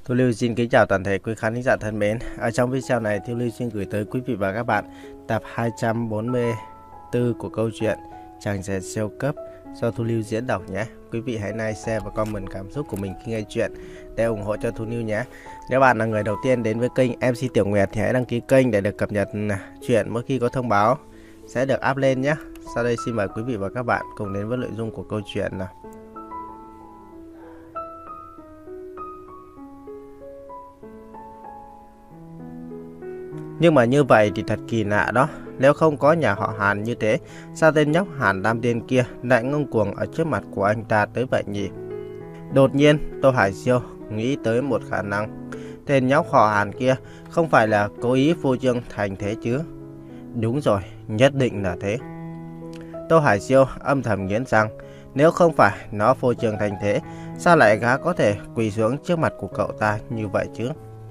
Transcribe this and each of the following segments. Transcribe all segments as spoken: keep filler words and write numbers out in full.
Thu Lưu xin kính chào toàn thể quý khán thính giả thân mến. Ở trong video này, Thu Lưu xin gửi tới quý vị và các bạn tập hai trăm bốn mươi tư của câu chuyện Chàng rể siêu cấp do Thu Lưu diễn đọc nhé. Quý vị hãy like, share và comment cảm xúc của mình khi nghe chuyện để ủng hộ cho Thu Lưu nhé. Nếu bạn là người đầu tiên đến với kênh em xê Tiểu Nguyệt thì hãy đăng ký kênh để được cập nhật chuyện mỗi khi có thông báo sẽ được up lên nhé. Sau đây xin mời quý vị và các bạn cùng đến với nội dung của câu chuyện nào. Nhưng mà như vậy thì thật kỳ lạ đó. Nếu không có nhà họ Hàn như thế, sao tên nhóc Hàn Tam Tiên kia lại ngông cuồng ở trước mặt của anh ta tới vậy nhỉ? Đột nhiên, Tô Hải Siêu nghĩ tới một khả năng. Tên nhóc họ Hàn kia không phải là cố ý phô trương thành thế chứ? Đúng rồi, nhất định là thế. Tô Hải Siêu âm thầm nghiến răng. Nếu không phải nó phô trương thành thế, sao lại gã có thể quỳ xuống trước mặt của cậu ta như vậy chứ?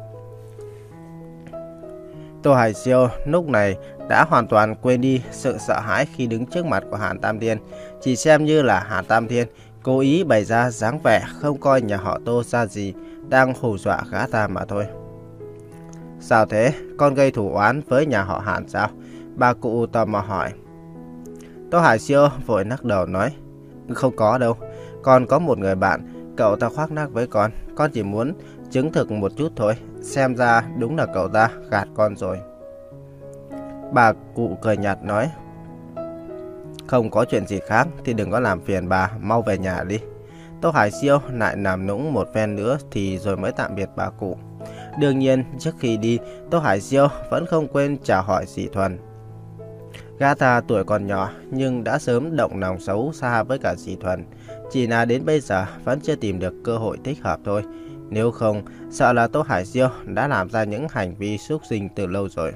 Tô Hải Siêu lúc này đã hoàn toàn quên đi sự sợ hãi khi đứng trước mặt của Hàn Tam Thiên, chỉ xem như là Hàn Tam Thiên cố ý bày ra dáng vẻ không coi nhà họ Tô ra gì, đang hù dọa gã ta mà thôi. Sao thế? Con gây thủ oán với nhà họ Hàn sao? Bà cụ tò mò hỏi. Tô Hải Siêu vội lắc đầu nói, không có đâu, con có một người bạn, cậu ta khoác lác với con, con chỉ muốn chứng thực một chút thôi, xem ra đúng là cậu ta gạt con rồi. Bà cụ cười nhạt nói, không có chuyện gì khác thì đừng có làm phiền bà, mau về nhà đi. Tô Hải Siêu lại làm nũng một phen nữa thì rồi mới tạm biệt bà cụ. Đương nhiên trước khi đi, Tô Hải Siêu vẫn không quên chào hỏi Dì Thuần. Gã ta tuổi còn nhỏ nhưng đã sớm động lòng xấu xa với cả Dì Thuần, chỉ là đến bây giờ vẫn chưa tìm được cơ hội thích hợp thôi. Nếu không, sợ là Tô Hải Siêu đã làm ra những hành vi xúc sinh từ lâu rồi.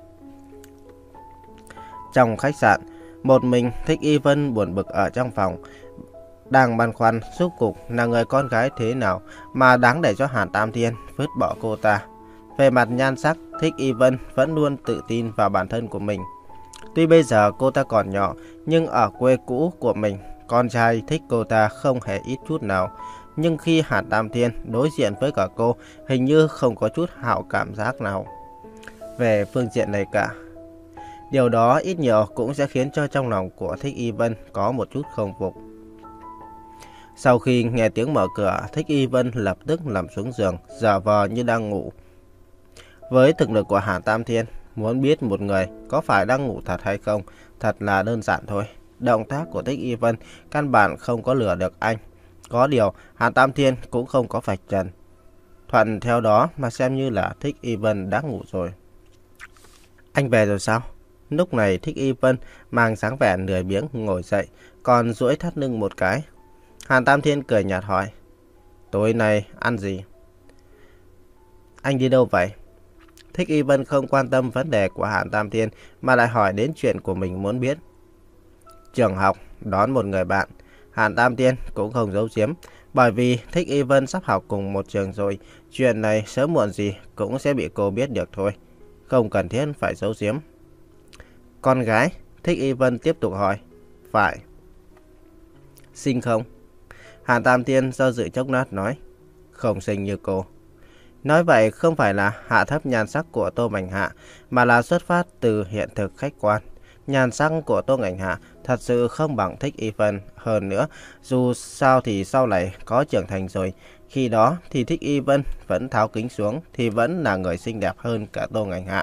Trong khách sạn, một mình Thích Y Vân buồn bực ở trong phòng, đang băn khoăn rốt cuộc là người con gái thế nào mà đáng để cho Hàn Tam Thiên vứt bỏ cô ta. Về mặt nhan sắc, Thích Y Vân vẫn luôn tự tin vào bản thân của mình. Tuy bây giờ cô ta còn nhỏ, nhưng ở quê cũ của mình, con trai thích cô ta không hề ít chút nào. Nhưng khi Hàn Tam Thiên đối diện với cả cô, hình như không có chút hảo cảm giác nào về phương diện này cả. Điều đó ít nhiều cũng sẽ khiến cho trong lòng của Thích Y Vân có một chút không phục. Sau khi nghe tiếng mở cửa, Thích Y Vân lập tức nằm xuống giường, giả vờ như đang ngủ. Với thực lực của Hàn Tam Thiên, muốn biết một người có phải đang ngủ thật hay không, thật là đơn giản thôi. Động tác của Thích Y Vân căn bản không có lừa được anh. Có điều, Hàn Tam Thiên cũng không có vạch trần. Thuận theo đó mà xem như là Thích Y Vân đã ngủ rồi. Anh về rồi sao? Lúc này Thích Y Vân mang dáng vẻ lười biếng ngồi dậy, còn duỗi thắt lưng một cái. Hàn Tam Thiên cười nhạt hỏi, tối nay ăn gì? Anh đi đâu vậy? Thích Y Vân không quan tâm vấn đề của Hàn Tam Thiên mà lại hỏi đến chuyện của mình muốn biết. Trường học, đón một người bạn. Hàn Tam Thiên cũng không giấu giếm, bởi vì Thích Y Vân sắp học cùng một trường rồi, chuyện này sớm muộn gì cũng sẽ bị cô biết được thôi, không cần thiết phải giấu giếm. Con gái? Thích Y Vân tiếp tục hỏi. Phải. Xinh không? Hàn Tam Thiên do dự chốc lát nói, không xinh như cô. Nói vậy không phải là hạ thấp nhan sắc của Tô Mạnh Hạ, mà là xuất phát từ hiện thực khách quan. Nhan sắc của Tô Mạnh Hạ thật sự không bằng Thích Y Vân. Hơn nữa, dù sao thì sau này có trưởng thành rồi, khi đó thì Thích Y Vân vẫn tháo kính xuống thì vẫn là người xinh đẹp hơn cả Tô Mạnh Hạ.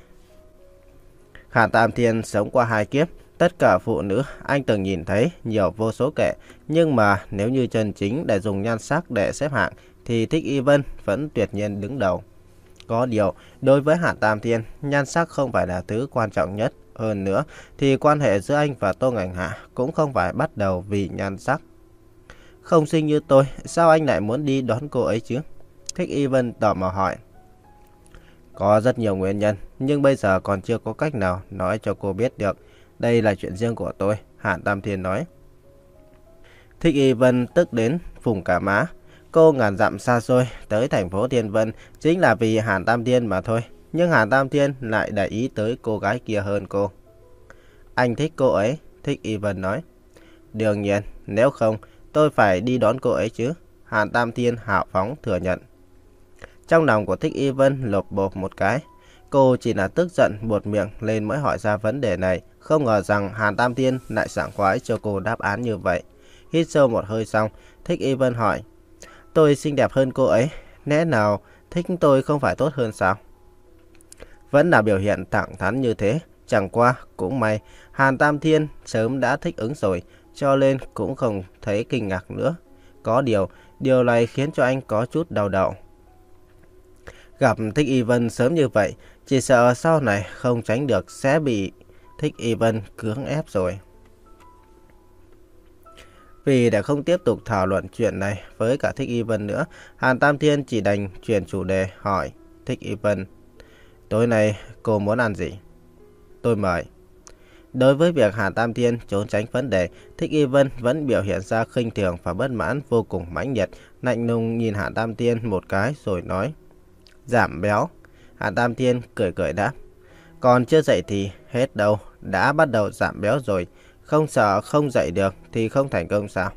Hàn Tam Thiên sống qua hai kiếp, tất cả phụ nữ anh từng nhìn thấy nhiều vô số kể, nhưng mà nếu như chân chính để dùng nhan sắc để xếp hạng thì Thích Y Vân vẫn tuyệt nhiên đứng đầu. Có điều, đối với Hàn Tam Thiên, nhan sắc không phải là thứ quan trọng nhất. Hơn nữa, thì quan hệ giữa anh và Tô Ngành Hạ cũng không phải bắt đầu vì nhan sắc. Không xinh như tôi, sao anh lại muốn đi đón cô ấy chứ? Thích Y Vân tò mò hỏi. Có rất nhiều nguyên nhân, nhưng bây giờ còn chưa có cách nào nói cho cô biết được. Đây là chuyện riêng của tôi, Hàn Tam Thiên nói. Thích Y Vân tức đến phùng cả má. Cô ngàn dặm xa xôi tới thành phố Thiên Vân chính là vì Hàn Tam Thiên mà thôi. Nhưng Hàn Tam Thiên lại để ý tới cô gái kia hơn cô. Anh thích cô ấy, Thích Y Vân nói. Đương nhiên, nếu không tôi phải đi đón cô ấy chứ, Hàn Tam Thiên hào phóng thừa nhận. Trong lòng của Thích Y Vân lột bột một cái. Cô chỉ là tức giận buột miệng lên mới hỏi ra vấn đề này. Không ngờ rằng Hàn Tam Thiên lại sảng khoái cho cô đáp án như vậy. Hít sâu một hơi xong, Thích Y Vân hỏi. Tôi xinh đẹp hơn cô ấy, lẽ nào thích tôi không phải tốt hơn sao? Vẫn là biểu hiện thẳng thắn như thế. Chẳng qua cũng may Hàn Tam Thiên sớm đã thích ứng rồi, cho nên cũng không thấy kinh ngạc nữa. Có điều, điều này khiến cho anh có chút đau đầu. Gặp Thích Y Vân sớm như vậy, chỉ sợ sau này không tránh được sẽ bị Thích Y Vân cưỡng ép rồi. Vì để không tiếp tục thảo luận chuyện này với cả Thích Y Vân nữa, Hàn Tam Thiên chỉ đành chuyển chủ đề hỏi Thích Y Vân. Tối nay cô muốn ăn gì? Tôi mời. Đối với việc Hàn Tam Thiên trốn tránh vấn đề, Thích Y Vân vẫn biểu hiện ra khinh thường và bất mãn vô cùng mãnh liệt, lạnh lùng nhìn Hàn Tam Thiên một cái rồi nói. Giảm béo. Hàn Tam Thiên cười cười đáp. Còn chưa dậy thì hết đâu, đã bắt đầu giảm béo rồi. Không sợ không dậy được thì không thành công sao?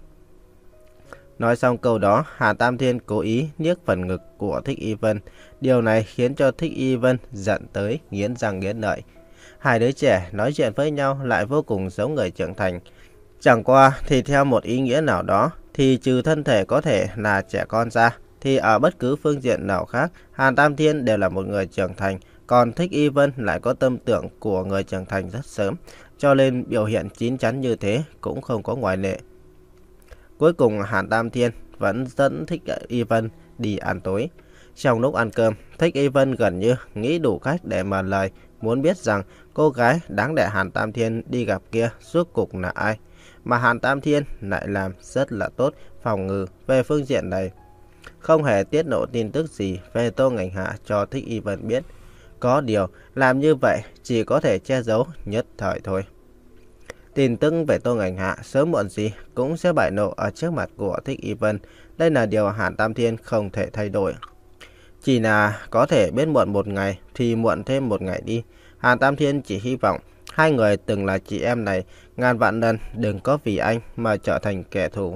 Nói xong câu đó, Hàn Tam Thiên cố ý niếc phần ngực của Thích Y Vân. Điều này khiến cho Thích Y Vân giận tới nghiến răng nghiến lợi. Hai đứa trẻ nói chuyện với nhau lại vô cùng giống người trưởng thành. Chẳng qua thì theo một ý nghĩa nào đó, thì trừ thân thể có thể là trẻ con ra, thì ở bất cứ phương diện nào khác, Hàn Tam Thiên đều là một người trưởng thành. Còn Thích Y Vân lại có tâm tưởng của người trưởng thành rất sớm, cho nên biểu hiện chín chắn như thế cũng không có ngoại lệ. Cuối cùng Hàn Tam Thiên vẫn dẫn Thích Y Vân đi ăn tối. Trong lúc ăn cơm, Thích Y Vân gần như nghĩ đủ cách để mở lời, muốn biết rằng cô gái đáng để Hàn Tam Thiên đi gặp kia rốt cuộc là ai. Mà Hàn Tam Thiên lại làm rất là tốt phòng ngự về phương diện này. Không hề tiết lộ tin tức gì về Tô Ngành Hạ cho Thích Y Vân biết. Có điều, làm như vậy chỉ có thể che giấu nhất thời thôi. Tin tức về Tô Ngành Hạ sớm muộn gì cũng sẽ bại lộ ở trước mặt của Thích Y Vân. Đây là điều Hàn Tam Thiên không thể thay đổi. Chỉ là có thể biết muộn một ngày thì muộn thêm một ngày đi. Hàn Tam Thiên chỉ hy vọng hai người từng là chị em này ngàn vạn lần đừng có vì anh mà trở thành kẻ thù.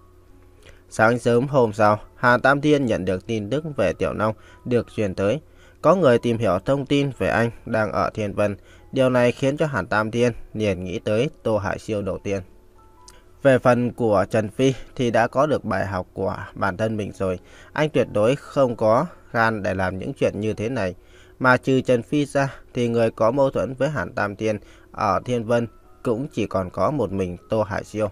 Sáng sớm hôm sau, Hàn Tam Thiên nhận được tin tức về Tiểu Long được truyền tới. Có người tìm hiểu thông tin về anh đang ở Thiên Vân. Điều này khiến cho Hàn Tam Thiên liền nghĩ tới Tô Hải Siêu đầu tiên. Về phần của Trần Phi thì đã có được bài học của bản thân mình rồi. Anh tuyệt đối không có gan để làm những chuyện như thế này. Mà trừ Trần Phi ra thì người có mâu thuẫn với Hàn Tam Thiên ở Thiên Vân cũng chỉ còn có một mình Tô Hải Siêu.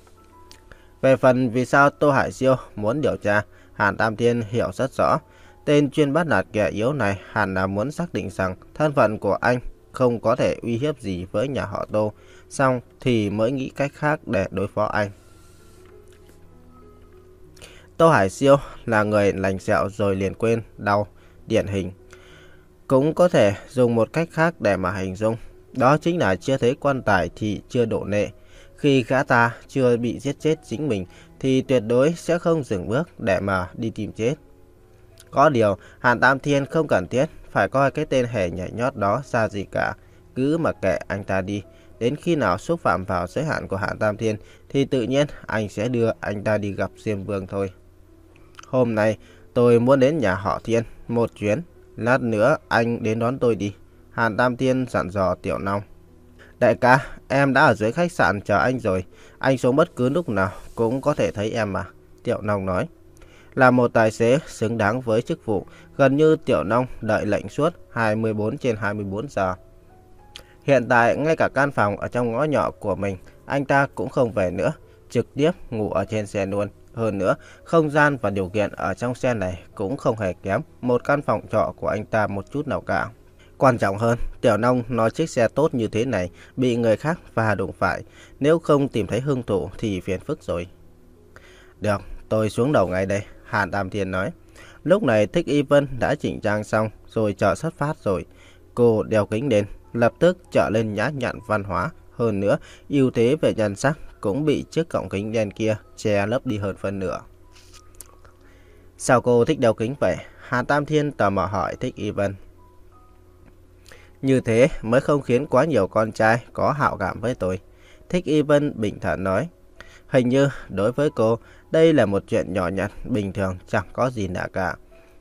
Về phần vì sao Tô Hải Siêu muốn điều tra, Hàn Tam Thiên hiểu rất rõ. Tên chuyên bắt nạt kẻ yếu này hẳn là muốn xác định rằng thân phận của anh không có thể uy hiếp gì với nhà họ Tô, xong thì mới nghĩ cách khác để đối phó anh. Tô Hải Siêu là người lành sẹo rồi liền quên đau, điển hình. Cũng có thể dùng một cách khác để mà hình dung, đó chính là chưa thấy quan tài thì chưa đổ nệ. Khi gã ta chưa bị giết chết chính mình thì tuyệt đối sẽ không dừng bước để mà đi tìm chết. Có điều, Hàn Tam Thiên không cần thiết phải coi cái tên hề nhảy nhót đó ra gì cả. Cứ mặc kệ anh ta đi. Đến khi nào xúc phạm vào giới hạn của Hàn Tam Thiên thì tự nhiên anh sẽ đưa anh ta đi gặp Diêm Vương thôi. Hôm nay tôi muốn đến nhà họ Thiên một chuyến. Lát nữa anh đến đón tôi đi. Hàn Tam Thiên dặn dò Tiểu Long. Đại ca, em đã ở dưới khách sạn chờ anh rồi. Anh xuống bất cứ lúc nào cũng có thể thấy em mà. Tiểu Long nói. Là một tài xế xứng đáng với chức vụ, gần như Tiểu Long đợi lệnh suốt hai mươi bốn trên hai mươi bốn giờ. Hiện tại ngay cả căn phòng ở trong ngõ nhỏ của mình anh ta cũng không về nữa, trực tiếp ngủ ở trên xe luôn. Hơn nữa, không gian và điều kiện ở trong xe này cũng không hề kém một căn phòng trọ của anh ta một chút nào cả. Quan trọng hơn, Tiểu Long nói chiếc xe tốt như thế này bị người khác va đụng phải, nếu không tìm thấy hung thủ thì phiền phức rồi. Được, tôi xuống đầu ngay đây, Hàn Tam Thiên nói. Lúc này Thích Y Vân đã chỉnh trang xong rồi chờ xuất phát rồi. Cô đeo kính lên, lập tức trở lên nhã nhặn văn hóa. Hơn nữa, ưu thế về nhan sắc cũng bị chiếc cọng kính đen kia che lấp đi hơn phân nửa. Sao cô thích đeo kính vậy? Hàn Tam Thiên tò mò hỏi Thích Y Vân. Như thế mới không khiến quá nhiều con trai có hảo cảm với tôi. Thích Y Vân bình thản nói. Hình như đối với cô, đây là một chuyện nhỏ nhặt, bình thường, chẳng có gì lạ cả.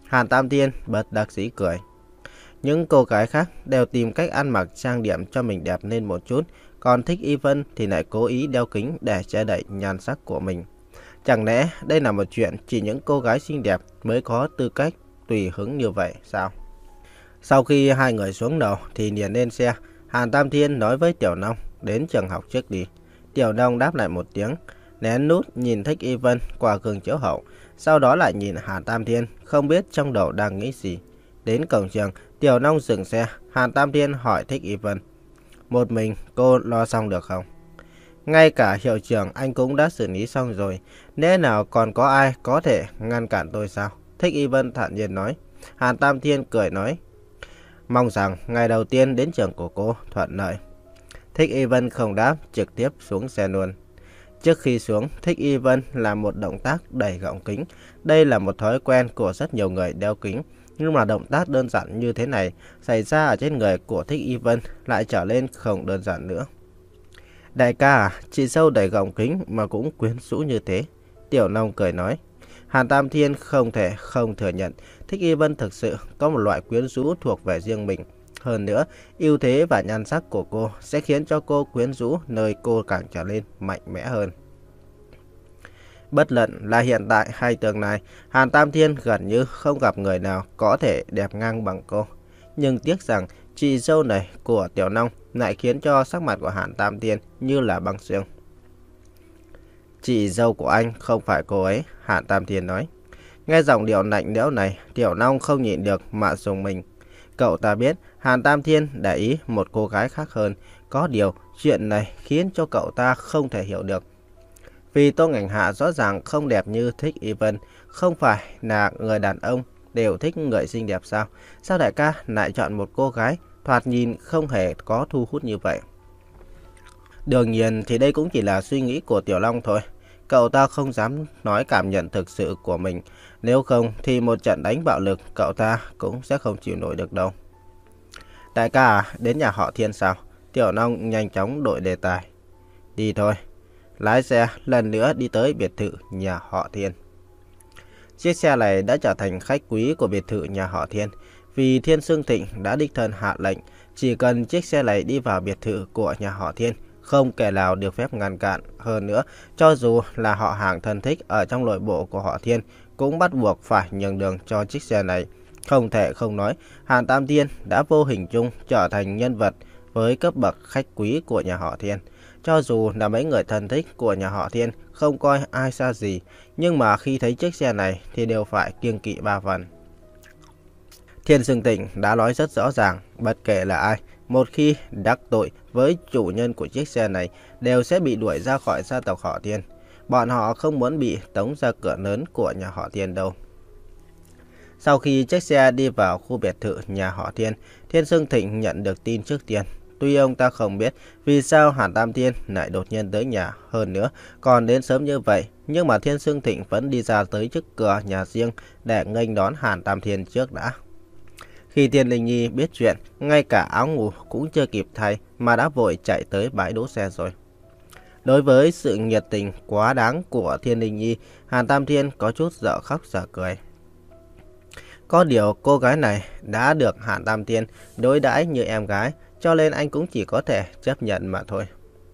Hàn Tam Thiên bất đắc dĩ cười. Những cô gái khác đều tìm cách ăn mặc trang điểm cho mình đẹp lên một chút, còn Thích Y Vân thì lại cố ý đeo kính để che đậy nhan sắc của mình. Chẳng lẽ đây là một chuyện chỉ những cô gái xinh đẹp mới có tư cách tùy hứng như vậy sao? Sau khi hai người xuống lầu thì liền lên xe, Hàn Tam Thiên nói với Tiểu Long đến trường học trước đi. Tiểu Long đáp lại một tiếng, lén nút nhìn Thích Y Vân qua gương chiếu hậu, sau đó lại nhìn Hàn Tam Thiên, không biết trong đầu đang nghĩ gì. Đến cổng trường, Tiểu Long dừng xe, Hàn Tam Thiên hỏi Thích Y Vân, một mình cô lo xong được không? Ngay cả hiệu trưởng anh cũng đã xử lý xong rồi, lẽ nào còn có ai có thể ngăn cản tôi sao? Thích Y Vân thản nhiên nói. Hàn Tam Thiên cười nói, mong rằng ngày đầu tiên đến trường của cô thuận lợi. Thích Y Vân không đáp, trực tiếp xuống xe luôn. Trước khi xuống, Thích Y Vân làm một động tác đẩy gọng kính. Đây là một thói quen của rất nhiều người đeo kính. Nhưng mà động tác đơn giản như thế này xảy ra ở trên người của Thích Y Vân lại trở lên không đơn giản nữa. Đại ca à, chị dâu đẩy gọng kính mà cũng quyến rũ như thế. Tiểu Long cười nói. Hàn Tam Thiên không thể không thừa nhận Thích Y Vân thực sự có một loại quyến rũ thuộc về riêng mình. Hơn nữa, ưu thế và nhan sắc của cô sẽ khiến cho cô quyến rũ nơi cô càng trở lên mạnh mẽ hơn. Bất luận là hiện tại hay tương lai, Hàn Tam Thiên gần như không gặp người nào có thể đẹp ngang bằng cô. Nhưng tiếc rằng chị dâu này của Tiểu Long lại khiến cho sắc mặt của Hàn Tam Thiên như là băng xương. Chị dâu của anh không phải cô ấy, Hàn Tam Thiên nói. Nghe giọng điệu lạnh lẽo này, Tiểu Long không nhịn được mà rùng mình. Cậu ta biết Hàn Tam Thiên để ý một cô gái khác hơn. Có điều chuyện này khiến cho cậu ta không thể hiểu được. Vì Tô Ngảnh Hạ rõ ràng không đẹp như Thích Y Vân. Không phải là người đàn ông đều thích người xinh đẹp sao? Sao đại ca lại chọn một cô gái thoạt nhìn không hề có thu hút như vậy? Đương nhiên thì đây cũng chỉ là suy nghĩ của Tiểu Long thôi. Cậu ta không dám nói cảm nhận thực sự của mình. Nếu không thì một trận đánh bạo lực cậu ta cũng sẽ không chịu nổi được đâu. Đại ca à, đến nhà họ Thiên sao? Tiểu Long nhanh chóng đổi đề tài. Đi thôi. Lái xe lần nữa đi tới biệt thự nhà họ Thiên. Chiếc xe này đã trở thành khách quý của biệt thự nhà họ Thiên. Vì Thiên Xương Thịnh đã đích thân hạ lệnh, chỉ cần chiếc xe này đi vào biệt thự của nhà họ Thiên, không kẻ nào được phép ngăn cản. Hơn nữa, cho dù là họ hàng thân thích ở trong nội bộ của họ Thiên, cũng bắt buộc phải nhường đường cho chiếc xe này. Không thể không nói, Hàn Tam Thiên đã vô hình chung trở thành nhân vật với cấp bậc khách quý của nhà họ Thiên. Cho dù là mấy người thân thích của nhà họ Thiên không coi ai xa gì, nhưng mà khi thấy chiếc xe này thì đều phải kiêng kỵ ba phần. Thiên Xương Thịnh đã nói rất rõ ràng, bất kể là ai, một khi đắc tội với chủ nhân của chiếc xe này đều sẽ bị đuổi ra khỏi gia tộc họ Thiên. Bọn họ không muốn bị tống ra cửa lớn của nhà họ Thiên đâu. Sau khi chiếc xe đi vào khu biệt thự nhà họ Thiên, Thiên Xương Thịnh nhận được tin trước tiên. Tuy ông ta không biết vì sao Hàn Tam Thiên lại đột nhiên tới nhà, hơn nữa còn đến sớm như vậy, nhưng mà Thiên Xương Thịnh vẫn đi ra tới trước cửa nhà riêng để nghênh đón Hàn Tam Thiên trước đã. Khi Thiên Linh Nhi biết chuyện, ngay cả áo ngủ cũng chưa kịp thay mà đã vội chạy tới bãi đỗ xe rồi. Đối với sự nhiệt tình quá đáng của Thiên Linh Nhi, Hàn Tam Thiên có chút dở khóc dở cười. Có điều cô gái này đã được Hàn Tam Thiên đối đãi như em gái, cho nên anh cũng chỉ có thể chấp nhận mà thôi.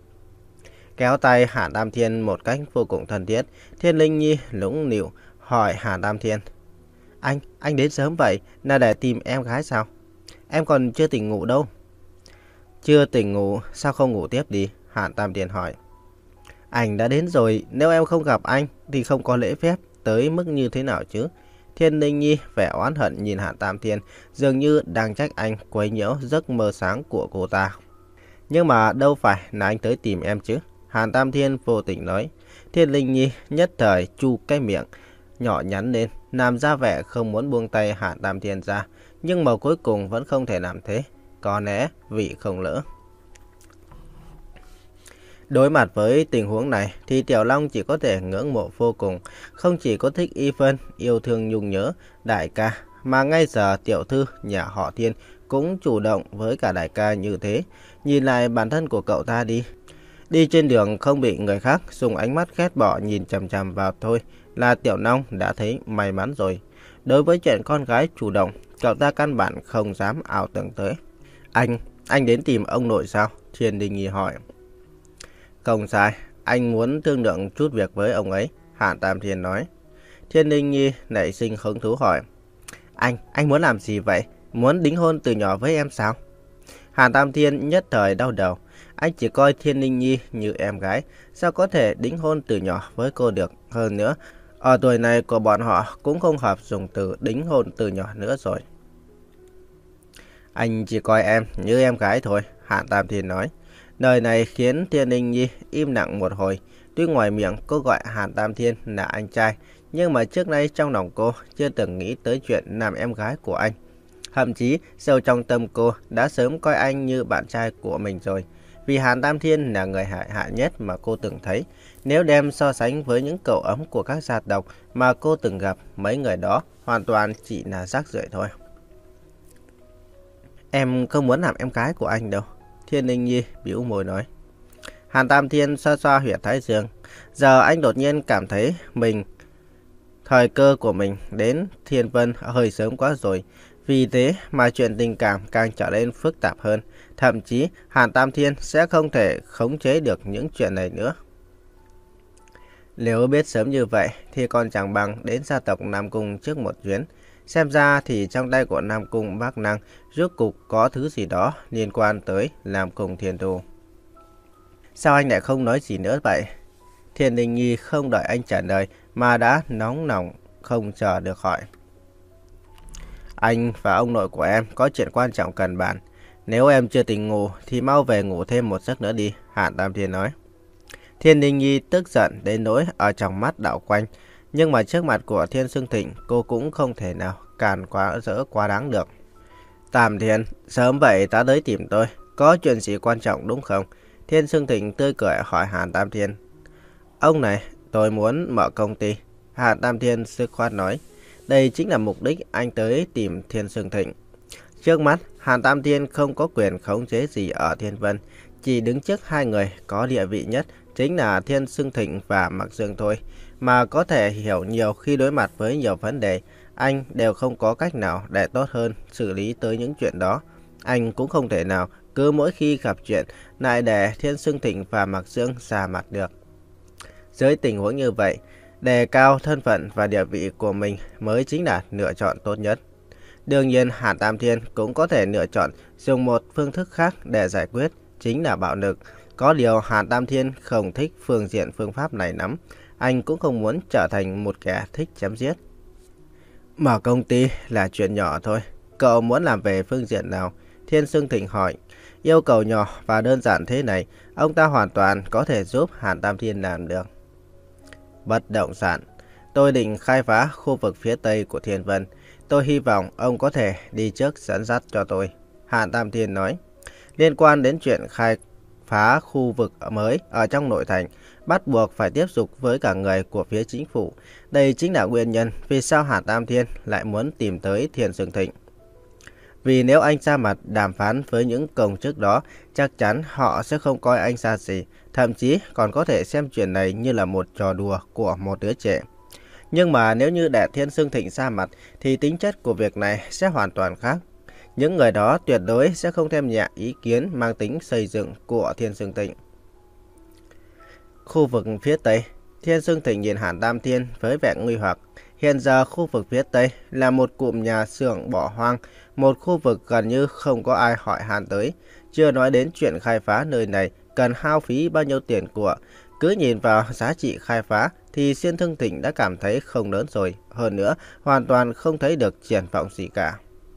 Kéo tay Hàn Tam Thiên một cách vô cùng thân thiết, Thiên Linh Nhi lũng nịu hỏi Hàn Tam Thiên. Anh, anh đến sớm vậy là để tìm em gái sao? Em còn chưa tỉnh ngủ đâu. Chưa tỉnh ngủ, sao không ngủ tiếp đi? Hàn Tam Thiên hỏi. Anh đã đến rồi, nếu em không gặp anh thì không có lễ phép tới mức như thế nào chứ? Thiên Linh Nhi vẻ oán hận nhìn Hàn Tam Thiên, dường như đang trách anh quấy nhiễu giấc mơ sáng của cô ta. Nhưng mà đâu phải là anh tới tìm em chứ? Hàn Tam Thiên vô tình nói. Thiên Linh Nhi nhất thời chu cái miệng nhỏ nhắn lên, làm ra vẻ không muốn buông tay Hàn Tam Thiên ra, nhưng mà cuối cùng vẫn không thể làm thế. Có lẽ vị không lỡ. Đối mặt với tình huống này thì Tiểu Long chỉ có thể ngưỡng mộ vô cùng. Không chỉ có Thích Y Vân yêu thương nhung nhớ đại ca, mà ngay giờ tiểu thư nhà họ Thiên cũng chủ động với cả đại ca như thế. Nhìn lại bản thân của cậu ta đi. Đi trên đường không bị người khác dùng ánh mắt ghét bỏ nhìn chằm chằm vào thôi là Tiểu Long đã thấy may mắn rồi. Đối với chuyện con gái chủ động, cậu ta căn bản không dám ảo tưởng tới. Anh, anh đến tìm ông nội sao? Thiên Đình Nhi hỏi. Không sai, anh muốn thương lượng chút việc với ông ấy, Hạ Tam Thiên nói. Thiên Đình Nhi nảy sinh hứng thú hỏi. Anh, anh muốn làm gì vậy? Muốn đính hôn từ nhỏ với em sao? Hạ Tam Thiên nhất thời đau đầu. Anh chỉ coi Thiên Đình Nhi như em gái, sao có thể đính hôn từ nhỏ với cô được? Hơn nữa, ở tuổi này của bọn họ cũng không hợp dùng từ đính hôn từ nhỏ nữa rồi. Anh chỉ coi em như em gái thôi, Hạ Tam Thiên nói. Lời này khiến Thiên Đình Nhi im lặng một hồi. Tuy ngoài miệng cô gọi Hạ Tam Thiên là anh trai, nhưng mà trước nay trong lòng cô chưa từng nghĩ tới chuyện làm em gái của anh. Thậm chí sâu trong tâm cô đã sớm coi anh như bạn trai của mình rồi. Vì Hạ Tam Thiên là người hại hạ nhất mà cô từng thấy. Nếu đem so sánh với những cậu ấm của các gia tộc mà cô từng gặp, mấy người đó hoàn toàn chỉ là rác rưởi thôi. Em không muốn làm em gái của anh đâu, Thiên Đình Nhi bĩu môi nói. Hàn Tam Thiên xoa xoa huyệt thái dương. Giờ anh đột nhiên cảm thấy mình thời cơ của mình đến Thiên Vân hơi sớm quá rồi. Vì thế mà chuyện tình cảm càng trở nên phức tạp hơn. Thậm chí Hàn Tam Thiên sẽ không thể khống chế được những chuyện này nữa. Nếu biết sớm như vậy thì còn chẳng bằng đến gia tộc Nam Cung trước một chuyến. Xem ra thì trong tay của Nam Cung Bắc Năng rốt cục có thứ gì đó liên quan tới Nam Cung Thiên Thu. Sao anh lại không nói gì nữa vậy? Thiên Đình Nhi không đợi anh trả lời mà đã nóng lòng không chờ được hỏi. Anh và ông nội của em có chuyện quan trọng cần bàn. Nếu em chưa tỉnh ngủ thì mau về ngủ thêm một giấc nữa đi, Hàn Tam Thiên nói. Thiên Đình Nhi tức giận đến nỗi ở trong mắt đảo quanh. Nhưng mà trước mặt của Thiên Sương Thịnh cô cũng không thể nào càn quá dỡ quá đáng được. Tam Thiên, sớm vậy ta tới tìm tôi. Có chuyện gì quan trọng đúng không? Thiên Sương Thịnh tươi cười hỏi Hàn Tam Thiên. Ông này, tôi muốn mở công ty. Hàn Tam Thiên dứt khoát nói. Đây chính là mục đích anh tới tìm Thiên Sương Thịnh. Trước mắt, Hàn Tam Thiên không có quyền khống chế gì ở Thiên Vân. Chỉ đứng trước hai người có địa vị nhất chính là Thiên Sương Thịnh và Mạc Dương thôi. Mà có thể hiểu nhiều khi đối mặt với nhiều vấn đề, anh đều không có cách nào để tốt hơn xử lý tới những chuyện đó. Anh cũng không thể nào cứ mỗi khi gặp chuyện lại để Thiên Sương Thịnh và Mạc Dương xa mặt được. Dưới tình huống như vậy, đề cao thân phận và địa vị của mình mới chính là lựa chọn tốt nhất. Đương nhiên, Hàn Tam Thiên cũng có thể lựa chọn dùng một phương thức khác để giải quyết, chính là bạo lực. Có điều Hàn Tam Thiên không thích phương diện phương pháp này lắm. Anh cũng không muốn trở thành một kẻ thích chém giết. Mở công ty là chuyện nhỏ thôi. Cậu muốn làm về phương diện nào? Thiên Sương Thịnh hỏi. Yêu cầu nhỏ và đơn giản thế này, ông ta hoàn toàn có thể giúp Hàn Tam Thiên làm được. Bất động sản. Tôi định khai phá khu vực phía tây của Thiên Vân. Tôi hy vọng ông có thể đi trước dẫn dắt cho tôi, Hàn Tam Thiên nói. Liên quan đến chuyện khai phá khu vực mới ở trong nội thành, bắt buộc phải tiếp xúc với cả người của phía chính phủ. Đây chính là nguyên nhân vì sao Hàn Tam Thiên lại muốn tìm tới Thiên Sương Thịnh. Vì nếu anh ra mặt đàm phán với những công chức đó, chắc chắn họ sẽ không coi anh ra gì, thậm chí còn có thể xem chuyện này như là một trò đùa của một đứa trẻ. Nhưng mà nếu như để Thiên Sương Thịnh ra mặt thì tính chất của việc này sẽ hoàn toàn khác. Những người đó tuyệt đối sẽ không thêm nhẹ ý kiến mang tính xây dựng của Thiên Sương Thịnh. Khu vực phía Tây. Thiên Sương Thịnh nhìn Hàn Tam Thiên với vẻ nguy hoặc. Hiện giờ khu vực phía Tây là một cụm nhà xưởng bỏ hoang, một khu vực gần như không có ai hỏi han tới. Chưa nói đến chuyện khai phá nơi này cần hao phí bao nhiêu tiền của. Cứ nhìn vào giá trị khai phá thì Thiên Sương Thịnh đã cảm thấy không lớn rồi. Hơn nữa, hoàn toàn không thấy được triển vọng gì cả.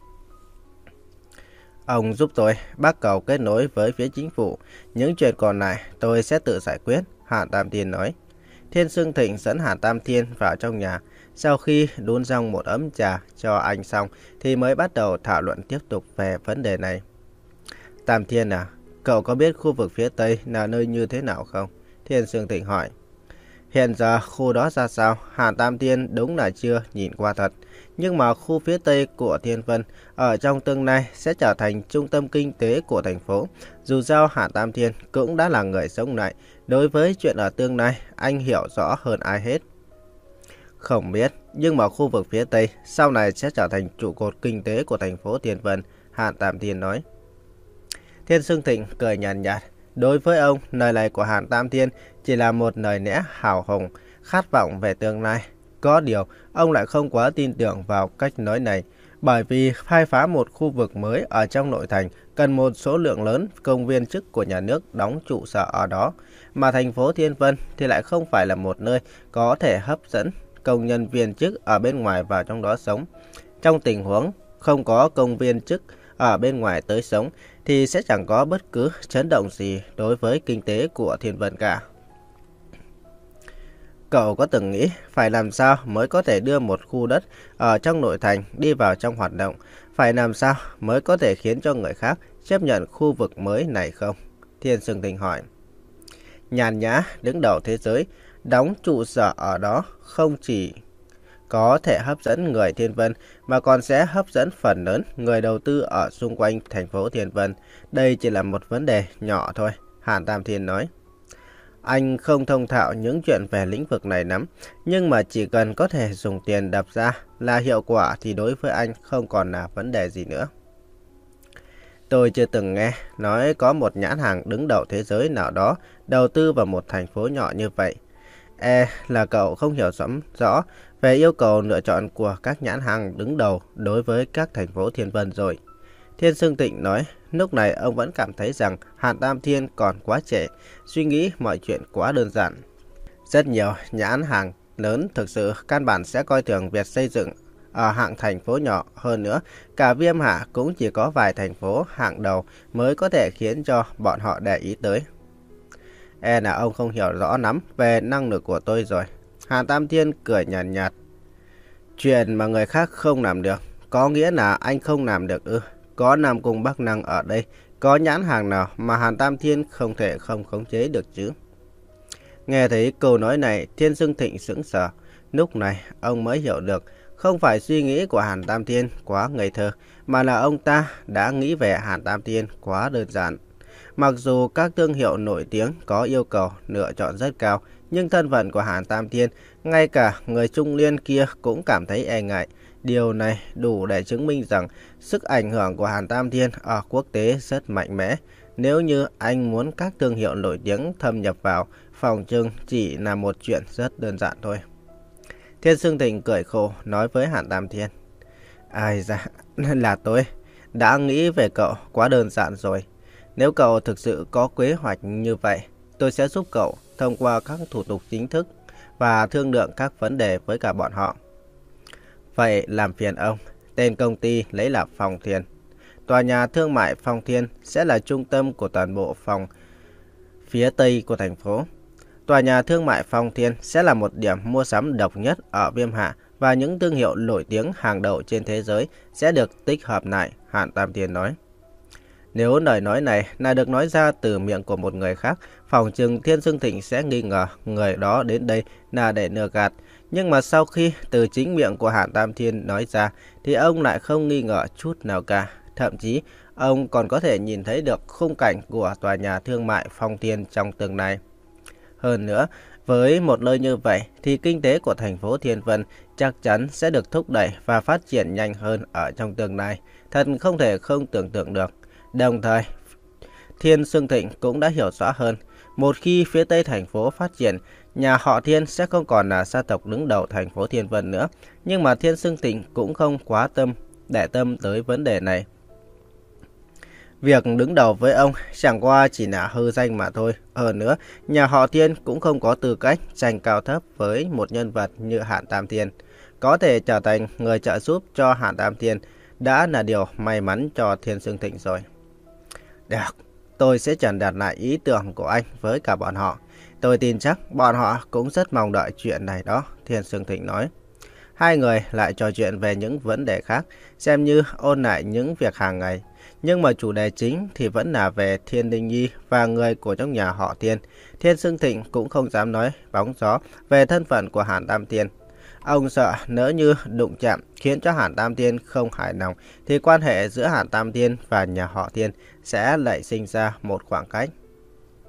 Ông giúp tôi bắt cầu kết nối với phía chính phủ. Những chuyện còn lại tôi sẽ tự giải quyết, Hàn Tam Thiên nói. Thiên Sương Thịnh dẫn Hàn Tam Thiên vào trong nhà. Sau khi đun xong một ấm trà cho anh xong thì mới bắt đầu thảo luận tiếp tục về vấn đề này. Tam Thiên à, cậu có biết khu vực phía Tây là nơi như thế nào không? Thiên Sương Thịnh hỏi. Hiện giờ khu đó ra sao, Hàn Tam Thiên đúng là chưa nhìn qua thật. Nhưng mà khu phía Tây của Thiên Vân ở trong tương lai sẽ trở thành trung tâm kinh tế của thành phố. Dù sao Hàn Tam Thiên cũng đã là người sống lại. Đối với chuyện ở tương lai, anh hiểu rõ hơn ai hết. Không biết, nhưng mà khu vực phía Tây sau này sẽ trở thành trụ cột kinh tế của thành phố Thiên Vân, Hàn Tam Thiên nói. Thiên Sương Thịnh cười nhàn nhạt, nhạt. Đối với ông, lời này của Hàn Tam Thiên chỉ là một lời lẽ hào hùng, khát vọng về tương lai. Có điều, ông lại không quá tin tưởng vào cách nói này, bởi vì khai phá một khu vực mới ở trong nội thành cần một số lượng lớn công viên chức của nhà nước đóng trụ sở ở đó, mà thành phố Thiên Vân thì lại không phải là một nơi có thể hấp dẫn công nhân viên chức ở bên ngoài vào trong đó sống. Trong tình huống không có công viên chức ở bên ngoài tới sống thì sẽ chẳng có bất cứ chấn động gì đối với kinh tế của Thiên Vân cả. Cậu có từng nghĩ phải làm sao mới có thể đưa một khu đất ở trong nội thành đi vào trong hoạt động? Phải làm sao mới có thể khiến cho người khác chấp nhận khu vực mới này không? Thiên Sương Thịnh hỏi. Nhàn Nhã đứng đầu thế giới, đóng trụ sở ở đó không chỉ có thể hấp dẫn người Thiên Vân mà còn sẽ hấp dẫn phần lớn người đầu tư ở xung quanh thành phố Thiên Vân. Đây chỉ là một vấn đề nhỏ thôi, Hàn Tam Thiên nói. Anh không thông thạo những chuyện về lĩnh vực này lắm, nhưng mà chỉ cần có thể dùng tiền đập ra là hiệu quả thì đối với anh không còn là vấn đề gì nữa. Tôi chưa từng nghe nói có một nhãn hàng đứng đầu thế giới nào đó đầu tư vào một thành phố nhỏ như vậy. E là cậu không hiểu rõ về yêu cầu lựa chọn của các nhãn hàng đứng đầu đối với các thành phố Thiên Vân rồi. Thiên Sương Thịnh nói, lúc này ông vẫn cảm thấy rằng Hàn Tam Thiên còn quá trẻ, suy nghĩ mọi chuyện quá đơn giản. Rất nhiều nhãn hàng lớn thực sự căn bản sẽ coi thường việc xây dựng ở hạng thành phố nhỏ. Hơn nữa, cả Viêm Hạ cũng chỉ có vài thành phố hạng đầu mới có thể khiến cho bọn họ để ý tới. E là ông không hiểu rõ lắm về năng lực của tôi rồi. Hàn Tam Thiên cười nhàn nhạt, nhạt. Chuyện mà người khác không làm được, có nghĩa là anh không làm được ư? Có Nam Cung Bắc Năng ở đây, có nhãn hàng nào mà Hàn Tam Thiên không thể không khống chế được chứ? Nghe thấy câu nói này, Thiên Sương Thịnh sững sờ. Lúc này, ông mới hiểu được, không phải suy nghĩ của Hàn Tam Thiên quá ngây thơ, mà là ông ta đã nghĩ về Hàn Tam Thiên quá đơn giản. Mặc dù các thương hiệu nổi tiếng có yêu cầu lựa chọn rất cao, nhưng thân phận của Hàn Tam Thiên, ngay cả người trung niên kia cũng cảm thấy e ngại. Điều này đủ để chứng minh rằng sức ảnh hưởng của Hàn Tam Thiên ở quốc tế rất mạnh mẽ. Nếu như anh muốn các thương hiệu nổi tiếng thâm nhập vào, phòng trưng chỉ là một chuyện rất đơn giản thôi. Thiên Sương Thịnh cười khổ nói với Hàn Tam Thiên. Ai da, là tôi đã nghĩ về cậu quá đơn giản rồi. Nếu cậu thực sự có kế hoạch như vậy, tôi sẽ giúp cậu thông qua các thủ tục chính thức và thương lượng các vấn đề với cả bọn họ. Vậy làm phiền ông, tên công ty lấy là Phong Thiên. Tòa nhà thương mại Phong Thiên sẽ là trung tâm của toàn bộ phòng phía Tây của thành phố. Tòa nhà thương mại Phong Thiên sẽ là một điểm mua sắm độc nhất ở Viêm Hạ và những thương hiệu nổi tiếng hàng đầu trên thế giới sẽ được tích hợp lại, Hàn Tam Thiên nói. Nếu lời nói này là được nói ra từ miệng của một người khác, phòng chừng Thiên Sương Thịnh sẽ nghi ngờ người đó đến đây là để lừa gạt. Nhưng mà sau khi từ chính miệng của Hàn Tam Thiên nói ra, thì ông lại không nghi ngờ chút nào cả. Thậm chí, ông còn có thể nhìn thấy được khung cảnh của tòa nhà thương mại Phong Thiên trong tương lai. Hơn nữa, với một nơi như vậy, thì kinh tế của thành phố Thiên Vân chắc chắn sẽ được thúc đẩy và phát triển nhanh hơn ở trong tương lai. Thật không thể không tưởng tượng được. Đồng thời, Thiên Sương Thịnh cũng đã hiểu rõ hơn. Một khi phía Tây thành phố phát triển, nhà họ Thiên sẽ không còn là gia tộc đứng đầu thành phố Thiên Vân nữa. Nhưng mà Thiên Sương Thịnh cũng không quá tâm để tâm tới vấn đề này. Việc đứng đầu với ông chẳng qua chỉ là hư danh mà thôi. Hơn nữa, nhà họ Thiên cũng không có tư cách tranh cao thấp với một nhân vật như Hàn Tam Thiên. Có thể trở thành người trợ giúp cho Hàn Tam Thiên đã là điều may mắn cho Thiên Sương Thịnh rồi. Được, tôi sẽ truyền đạt lại ý tưởng của anh với cả bọn họ. Tôi tin chắc bọn họ cũng rất mong đợi chuyện này đó, Thiên Sương Thịnh nói. Hai người lại trò chuyện về những vấn đề khác, xem như ôn lại những việc hàng ngày. Nhưng mà chủ đề chính thì vẫn là về Thiên Linh Nhi và người của trong nhà họ Thiên. Thiên Sương Thịnh cũng không dám nói bóng gió về thân phận của Hàn Tam Thiên. Ông sợ nếu như đụng chạm khiến cho Hàn Tam Thiên không hài lòng thì quan hệ giữa Hàn Tam Thiên và nhà họ Thiên sẽ lại sinh ra một khoảng cách.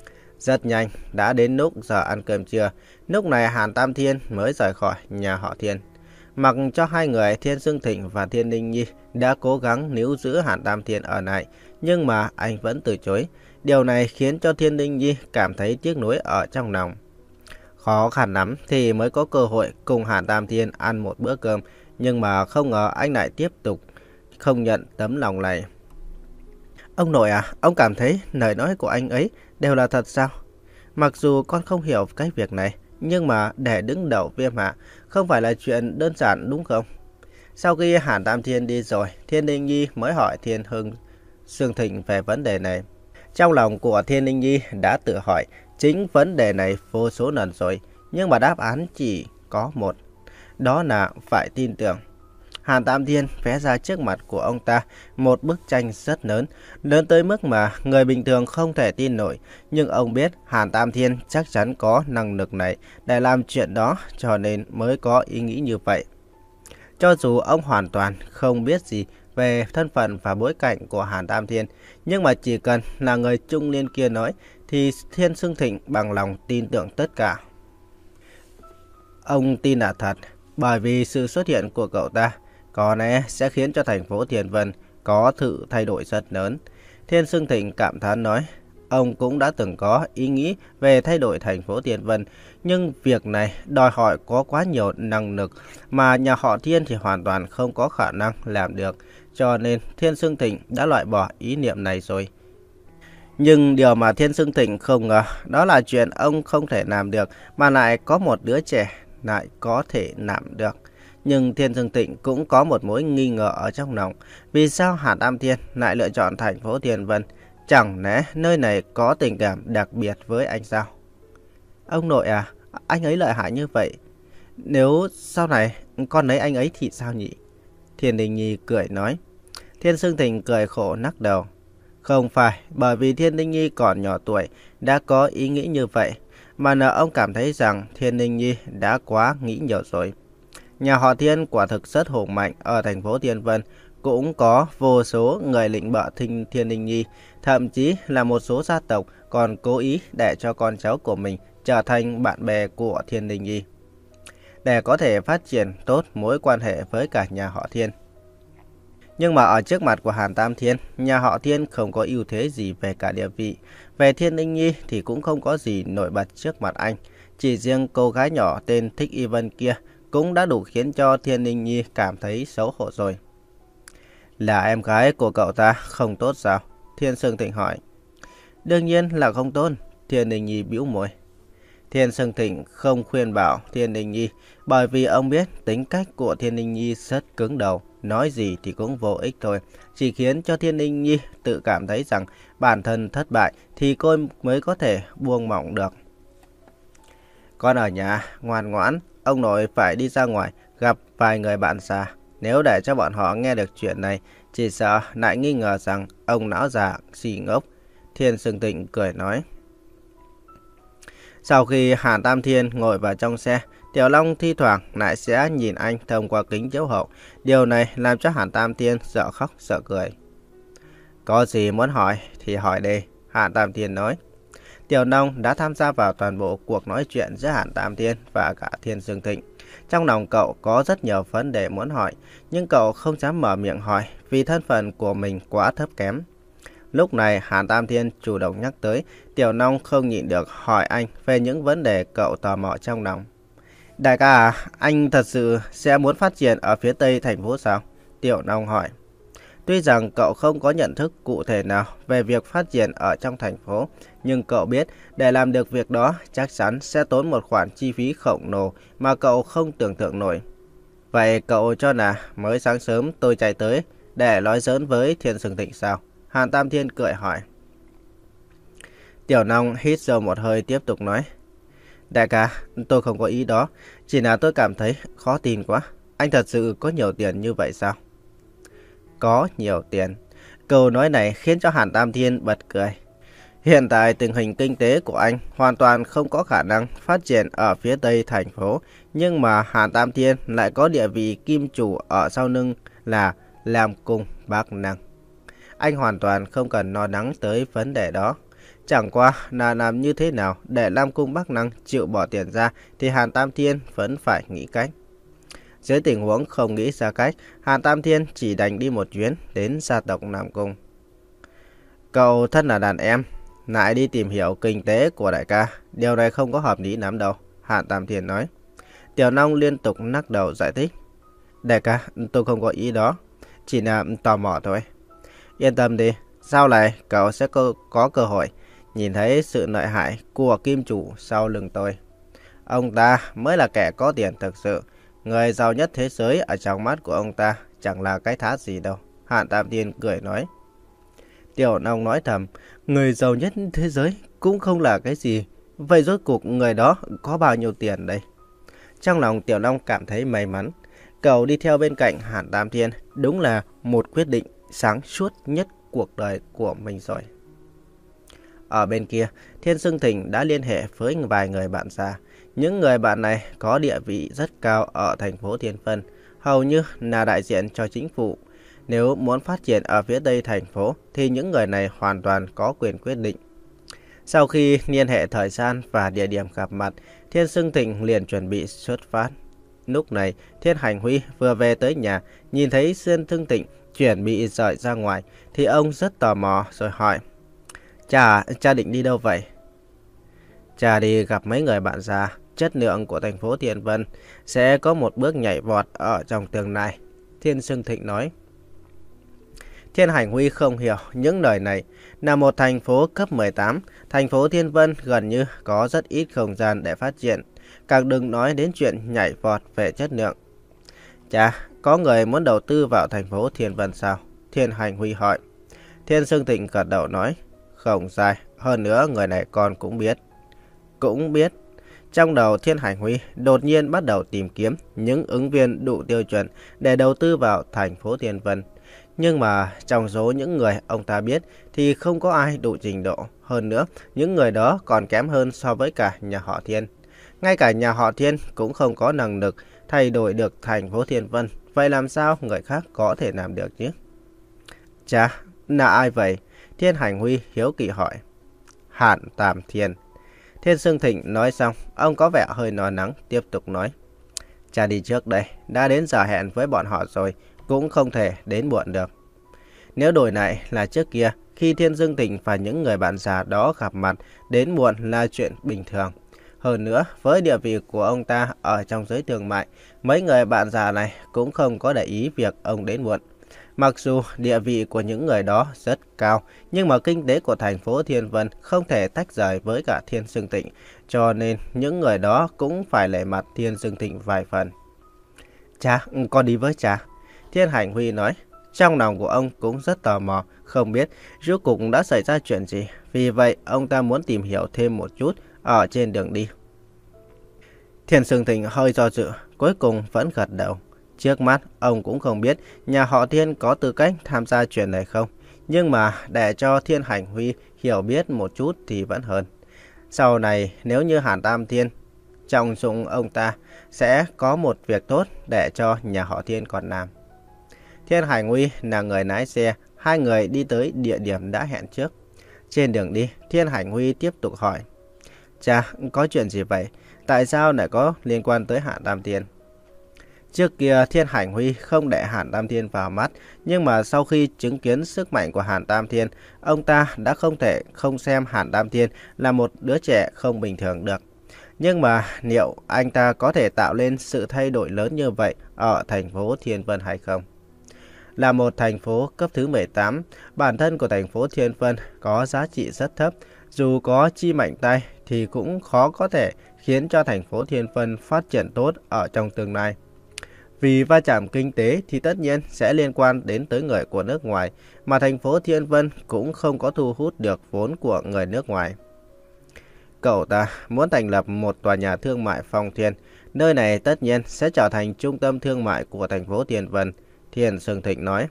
Rất nhanh, đã đến lúc giờ ăn cơm trưa. Lúc này Hàn Tam Thiên mới rời khỏi nhà họ Thiên. Mặc cho hai người Thiên Sương Thịnh và Thiên Ninh Nhi đã cố gắng níu giữ Hàn Tam Thiên ở lại, nhưng mà anh vẫn từ chối. Điều này khiến cho Thiên Ninh Nhi cảm thấy tiếc nuối ở trong lòng. Khó khăn lắm thì mới có cơ hội cùng Hàn Tam Thiên ăn một bữa cơm, nhưng mà không ngờ anh lại tiếp tục không nhận tấm lòng này. Ông nội à, ông cảm thấy lời nói của anh ấy đều là thật sao? Mặc dù con không hiểu cái việc này, nhưng mà để đứng đầu Viêm Hạ không phải là chuyện đơn giản đúng không? Sau khi Hàn Tam Thiên đi rồi, Thiên Ninh Nhi mới hỏi Thiên Hưng Sương Thịnh về vấn đề này. Trong lòng của Thiên Ninh Nhi đã tự hỏi chính vấn đề này vô số lần rồi, nhưng mà đáp án chỉ có một, đó là phải tin tưởng. Hàn Tam Thiên vẽ ra trước mặt của ông ta một bức tranh rất lớn, lớn tới mức mà người bình thường không thể tin nổi. Nhưng ông biết Hàn Tam Thiên chắc chắn có năng lực này để làm chuyện đó, cho nên mới có ý nghĩ như vậy. Cho dù ông hoàn toàn không biết gì về thân phận và bối cảnh của Hàn Tam Thiên, nhưng mà chỉ cần là người trung niên kia nói thì Thiên Sương Thịnh bằng lòng tin tưởng tất cả. Ông tin là thật, bởi vì sự xuất hiện của cậu ta có lẽ sẽ khiến cho thành phố Thiên Vân có sự thay đổi rất lớn. Thiên Sương Thịnh cảm thán nói, ông cũng đã từng có ý nghĩ về thay đổi thành phố Thiên Vân, nhưng việc này đòi hỏi có quá nhiều năng lực mà nhà họ Thiên thì hoàn toàn không có khả năng làm được, cho nên Thiên Sương Thịnh đã loại bỏ ý niệm này rồi. Nhưng điều mà Thiên Sương Thịnh không ngờ đó là chuyện ông không thể làm được mà lại có một đứa trẻ lại có thể làm được. Nhưng Thiên Sương Thịnh cũng có một mối nghi ngờ ở trong lòng. Vì sao Hàn Tam Thiên lại lựa chọn thành phố Thiên Vân? Chẳng lẽ nơi này có tình cảm đặc biệt với anh sao? Ông nội à, anh ấy lợi hại như vậy. Nếu sau này con lấy anh ấy thì sao nhỉ? Thiên Đình Nhi cười nói. Thiên Sương Thịnh cười khổ lắc đầu. Không phải bởi vì Thiên Đình Nhi còn nhỏ tuổi đã có ý nghĩ như vậy, mà là ông cảm thấy rằng Thiên Đình Nhi đã quá nghĩ nhiều rồi. Nhà họ Thiên quả thực rất hùng mạnh ở thành phố Thiên Vân, cũng có vô số người lịnh bợ Thiên Thiên Đình Nhi, thậm chí là một số gia tộc còn cố ý để cho con cháu của mình trở thành bạn bè của Thiên Đình Nhi, để có thể phát triển tốt mối quan hệ với cả nhà họ Thiên. Nhưng mà ở trước mặt của Hàn Tam Thiên, nhà họ Thiên không có ưu thế gì về cả địa vị. Về Thiên Đình Nhi thì cũng không có gì nổi bật trước mặt anh. Chỉ riêng cô gái nhỏ tên Thích Y Vân kia cũng đã đủ khiến cho Thiên Đình Nhi cảm thấy xấu hổ rồi. Là em gái của cậu ta không tốt sao? Thiên Sương Thịnh hỏi. Đương nhiên là không tốt, Thiên Đình Nhi bĩu môi. Thiên Sương Thịnh không khuyên bảo Thiên Đình Nhi, bởi vì ông biết tính cách của Thiên Đình Nhi rất cứng đầu, nói gì thì cũng vô ích thôi, chỉ khiến cho Thiên Đình Nhi tự cảm thấy rằng bản thân thất bại thì cô mới có thể buông mỏng được. Con ở nhà ngoan ngoãn, ông nội phải đi ra ngoài gặp vài người bạn xa. Nếu để cho bọn họ nghe được chuyện này, chỉ sợ lại nghi ngờ rằng ông não già xì ngốc. Thiên Sương Thịnh cười nói. Sau khi Hàn Tam Thiên ngồi vào trong xe, Tiểu Long thi thoảng lại sẽ nhìn anh thông qua kính chiếu hậu. Điều này làm cho Hàn Tam Thiên sợ khóc sợ cười. Có gì muốn hỏi thì hỏi đi, Hàn Tam Thiên nói. Tiểu Long đã tham gia vào toàn bộ cuộc nói chuyện giữa Hàn Tam Thiên và cả Thiên Sương Thịnh. Trong lòng cậu có rất nhiều vấn đề muốn hỏi, nhưng cậu không dám mở miệng hỏi vì thân phận của mình quá thấp kém. Lúc này Hàn Tam Thiên chủ động nhắc tới, Tiểu Long không nhịn được hỏi anh về những vấn đề cậu tò mò trong lòng. Đại ca à, anh thật sự sẽ muốn phát triển ở phía tây thành phố sao? Tiểu Long hỏi. Tuy rằng cậu không có nhận thức cụ thể nào về việc phát triển ở trong thành phố, nhưng cậu biết để làm được việc đó chắc chắn sẽ tốn một khoản chi phí khổng lồ mà cậu không tưởng tượng nổi. Vậy cậu cho là mới sáng sớm tôi chạy tới để nói giỡn với Thiên Sương Thịnh sao? Hàn Tam Thiên cười hỏi. Tiểu Long hít sâu một hơi tiếp tục nói. Đại ca, tôi không có ý đó, chỉ là tôi cảm thấy khó tin quá. Anh thật sự có nhiều tiền như vậy sao? Có nhiều tiền. Câu nói này khiến cho Hàn Tam Thiên bật cười. Hiện tại tình hình kinh tế của anh hoàn toàn không có khả năng phát triển ở phía tây thành phố, nhưng mà Hàn Tam Thiên lại có địa vị kim chủ ở sau lưng là Lam Cung Bác Năng. Anh hoàn toàn không cần lo lắng tới vấn đề đó. Chẳng qua là làm như thế nào để Lam Cung Bắc Năng chịu bỏ tiền ra thì Hàn Tam Thiên vẫn phải nghĩ cách. Dưới tình huống không nghĩ ra cách, Hàn Tam Thiên chỉ đành đi một chuyến đến gia tộc Nam Cung. Cậu thân là đàn em, lại đi tìm hiểu kinh tế của đại ca, điều này không có hợp lý lắm đâu, Hàn Tam Thiên nói. Tiểu Long liên tục lắc đầu giải thích. Đại ca, tôi không có ý đó, chỉ là tò mò thôi. Yên tâm đi, sau này cậu sẽ có, có cơ hội nhìn thấy sự lợi hại của kim chủ sau lưng tôi. Ông ta mới là kẻ có tiền thực sự. Người giàu nhất thế giới ở trong mắt của ông ta chẳng là cái thá gì đâu, Hàn Tam Thiên cười nói. Tiểu Long nói thầm, người giàu nhất thế giới cũng không là cái gì. Vậy rốt cuộc người đó có bao nhiêu tiền đây? Trong lòng Tiểu Long cảm thấy may mắn. Cậu đi theo bên cạnh Hàn Tam Thiên đúng là một quyết định sáng suốt nhất cuộc đời của mình rồi. Ở bên kia, Thiên Sương Thịnh đã liên hệ với vài người bạn già. Những người bạn này có địa vị rất cao ở thành phố Thiên Vân, hầu như là đại diện cho chính phủ. Nếu muốn phát triển ở phía tây thành phố thì những người này hoàn toàn có quyền quyết định. Sau khi liên hệ thời gian và địa điểm gặp mặt, Thiên Sương Thịnh liền chuẩn bị xuất phát. Lúc này, Thiên Hành Huy vừa về tới nhà, nhìn thấy Thiên Sương Thịnh chuẩn bị rời ra ngoài, thì ông rất tò mò rồi hỏi. Cha, cha định đi đâu vậy? Cha đi gặp mấy người bạn già, chất lượng của thành phố Thiên Vân sẽ có một bước nhảy vọt ở trong tương lai, Thiên Sương Thịnh nói. Thiên Hành Huy không hiểu những lời này. Là một thành phố cấp mười tám, thành phố Thiên Vân gần như có rất ít không gian để phát triển, càng đừng nói đến chuyện nhảy vọt về chất lượng. Chà, có người muốn đầu tư vào thành phố Thiên Vân sao? Thiên Hành Huy hỏi. Thiên Sương Thịnh gật đầu nói. Không sai, hơn nữa người này con cũng biết. Cũng biết. Trong đầu Thiên Hành Huy đột nhiên bắt đầu tìm kiếm những ứng viên đủ tiêu chuẩn để đầu tư vào thành phố Thiên Vân. Nhưng mà trong số những người ông ta biết thì không có ai đủ trình độ. Hơn nữa, những người đó còn kém hơn so với cả nhà họ Thiên. Ngay cả nhà họ Thiên cũng không có năng lực thay đổi được thành phố Thiên Vân. Vậy làm sao người khác có thể làm được chứ? Chà, là ai vậy? Thiên Hành Huy hiếu kỳ hỏi. Hàn Tam Thiên. Thiên Sương Thịnh nói xong, ông có vẻ hơi lo lắng, tiếp tục nói. Cha đi trước đây, đã đến giờ hẹn với bọn họ rồi, cũng không thể đến muộn được. Nếu đổi lại là trước kia, khi Thiên Sương Thịnh và những người bạn già đó gặp mặt, đến muộn là chuyện bình thường. Hơn nữa, với địa vị của ông ta ở trong giới thương mại, mấy người bạn già này cũng không có để ý việc ông đến muộn. Mặc dù địa vị của những người đó rất cao, nhưng mà kinh tế của thành phố Thiên Vân không thể tách rời với cả Thiên Sương Thịnh, cho nên những người đó cũng phải lệ mặt Thiên Sương Thịnh vài phần. Cha, con đi với cha. Thiên Hành Huy nói. Trong lòng của ông cũng rất tò mò, không biết rốt cuộc đã xảy ra chuyện gì. Vì vậy, ông ta muốn tìm hiểu thêm một chút ở trên đường đi. Thiên Sương Thịnh hơi do dự, cuối cùng vẫn gật đầu. Trước mắt, ông cũng không biết nhà họ Thiên có tư cách tham gia chuyện này không. Nhưng mà để cho Thiên Hành Huy hiểu biết một chút thì vẫn hơn. Sau này, nếu như Hàn Tam Thiên trọng dụng ông ta, sẽ có một việc tốt để cho nhà họ Thiên còn làm. Thiên Hành Huy là người lái xe, hai người đi tới địa điểm đã hẹn trước. Trên đường đi, Thiên Hành Huy tiếp tục hỏi. Cha, có chuyện gì vậy? Tại sao lại có liên quan tới Hàn Tam Thiên? Trước kia Thiên Hành Huy không để Hàn Tam Thiên vào mắt, nhưng mà sau khi chứng kiến sức mạnh của Hàn Tam Thiên, ông ta đã không thể không xem Hàn Tam Thiên là một đứa trẻ không bình thường được. Nhưng mà liệu anh ta có thể tạo lên sự thay đổi lớn như vậy ở thành phố Thiên Vân hay không? Là một thành phố cấp thứ mười tám, bản thân của thành phố Thiên Vân có giá trị rất thấp. Dù có chi mạnh tay thì cũng khó có thể khiến cho thành phố Thiên Vân phát triển tốt ở trong tương lai. Vì va chạm kinh tế thì tất nhiên sẽ liên quan đến tới người của nước ngoài, mà thành phố Thiên Vân cũng không có thu hút được vốn của người nước ngoài. Cậu ta muốn thành lập một tòa nhà thương mại Phong Thiên, nơi này tất nhiên sẽ trở thành trung tâm thương mại của thành phố Thiên Vân, Thiên Sương Thịnh nói.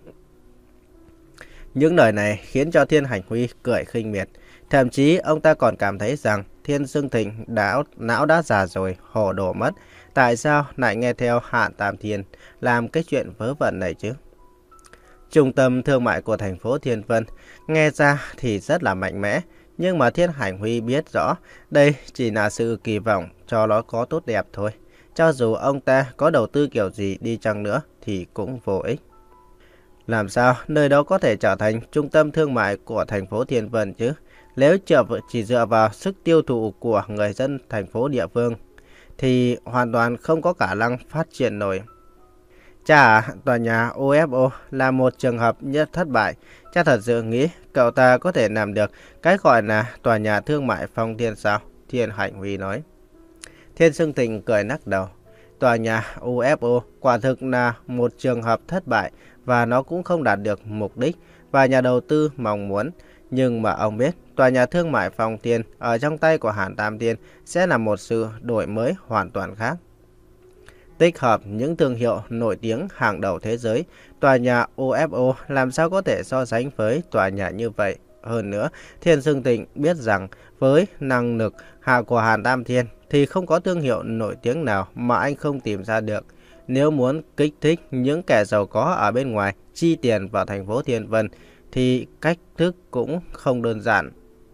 Những lời này khiến cho Thiên Hành Huy cười khinh miệt, thậm chí ông ta còn cảm thấy rằng Thiên Sương Thịnh đã, não đã già rồi, hồ đồ mất. Tại sao lại nghe theo Hàn Tam Thiên làm cái chuyện vớ vẩn này chứ? Trung tâm thương mại của thành phố Thiên Vân nghe ra thì rất là mạnh mẽ, Nhưng mà Thiên Hành Huy biết rõ đây chỉ là sự kỳ vọng cho nó có tốt đẹp thôi. Cho dù ông ta có đầu tư kiểu gì đi chăng nữa thì cũng vô ích. Làm sao nơi đó có thể trở thành trung tâm thương mại của thành phố Thiên Vân chứ? Nếu chỉ dựa vào sức tiêu thụ của người dân thành phố địa phương thì hoàn toàn không có khả năng phát triển nổi. Cha, tòa nhà u ép o là một trường hợp nhất thất bại. Cha thật sự nghĩ cậu ta có thể làm được cái gọi là tòa nhà thương mại Phong Thiên sao? Thiên Hành Huy nói. Thiên Sương Thịnh cười lắc đầu. Tòa nhà u ép o quả thực là một trường hợp thất bại và nó cũng không đạt được mục đích và nhà đầu tư mong muốn. Nhưng mà ông biết tòa nhà thương mại Phong Thiên ở trong tay của Hàn Tam Thiên sẽ là một sự đổi mới hoàn toàn khác. Tích hợp những thương hiệu nổi tiếng hàng đầu thế giới, tòa nhà u ép o làm sao có thể so sánh với tòa nhà như vậy. Hơn nữa, Thiên Sương Thịnh biết rằng với năng lực hạ của Hàn Tam Thiên thì không có thương hiệu nổi tiếng nào mà anh không tìm ra được. Nếu muốn kích thích những kẻ giàu có ở bên ngoài chi tiền vào thành phố Thiên Vân thì cách thức cũng không đơn giản.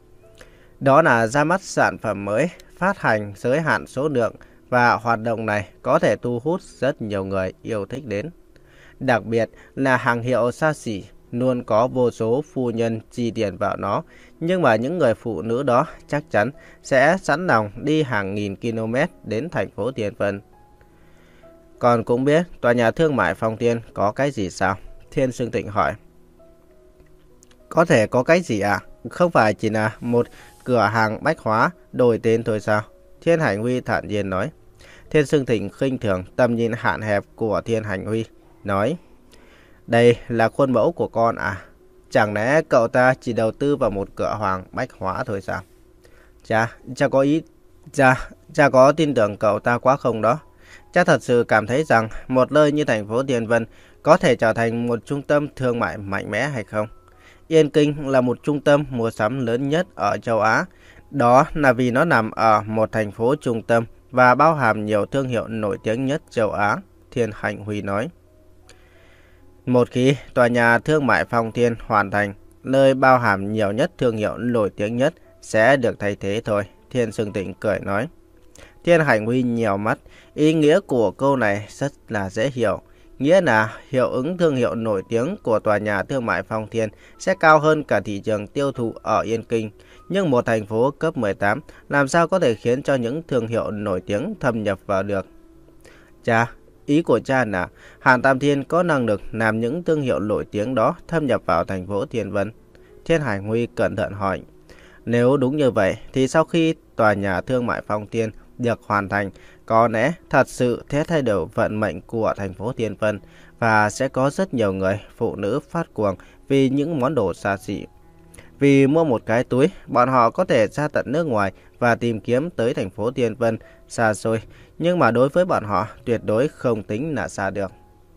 Đó là ra mắt sản phẩm mới, phát hành giới hạn số lượng và hoạt động này có thể thu hút rất nhiều người yêu thích đến. Đặc biệt là hàng hiệu xa xỉ luôn có vô số phu nhân chi tiền vào nó, nhưng mà những người phụ nữ đó chắc chắn sẽ sẵn lòng đi hàng nghìn km đến thành phố Thiên Vân. Còn cũng biết tòa nhà thương mại Phong Thiên có cái gì sao? Thiên Sương Thịnh hỏi. Có thể có cái gì à? Không phải chỉ là một cửa hàng bách hóa đổi tên thôi sao? Thiên Hành Huy thản nhiên nói. Thiên Sương Thịnh khinh thường tầm nhìn hạn hẹp của Thiên Hành Huy, nói. Đây là khuôn mẫu của con à? Chẳng lẽ cậu ta chỉ đầu tư vào một cửa hàng bách hóa thôi sao? Cha, cha có ý... Cha, cha có tin tưởng cậu ta quá không đó? Cha thật sự cảm thấy rằng một nơi như thành phố Thiên Vân có thể trở thành một trung tâm thương mại mạnh mẽ hay không? Yên Kinh là một trung tâm mua sắm lớn nhất ở châu Á. Đó là vì nó nằm ở một thành phố trung tâm và bao hàm nhiều thương hiệu nổi tiếng nhất châu Á, Thiên Hành Huy nói. Một khi tòa nhà thương mại Phong Thiên hoàn thành, nơi bao hàm nhiều nhất thương hiệu nổi tiếng nhất sẽ được thay thế thôi, Thiên Sương Thịnh cười nói. Thiên Hành Huy nhèo mắt, ý nghĩa của câu này rất là dễ hiểu. Nghĩa là hiệu ứng thương hiệu nổi tiếng của tòa nhà thương mại Phong Thiên sẽ cao hơn cả thị trường tiêu thụ ở Yên Kinh. Nhưng một thành phố cấp mười tám làm sao có thể khiến cho những thương hiệu nổi tiếng thâm nhập vào được? Cha, ý của cha là Hàn Tam Thiên có năng lực làm những thương hiệu nổi tiếng đó thâm nhập vào thành phố Thiên Vân. Thiên Hành Huy cẩn thận hỏi. Nếu đúng như vậy thì sau khi tòa nhà thương mại Phong Thiên được hoàn thành, có lẽ thật sự sẽ thay đổi vận mệnh của thành phố Thiên Vân và sẽ có rất nhiều người phụ nữ phát cuồng vì những món đồ xa xỉ. Vì mua một cái túi, bọn họ có thể ra tận nước ngoài và tìm kiếm tới thành phố Thiên Vân xa xôi, nhưng mà đối với bọn họ tuyệt đối không tính là xa được.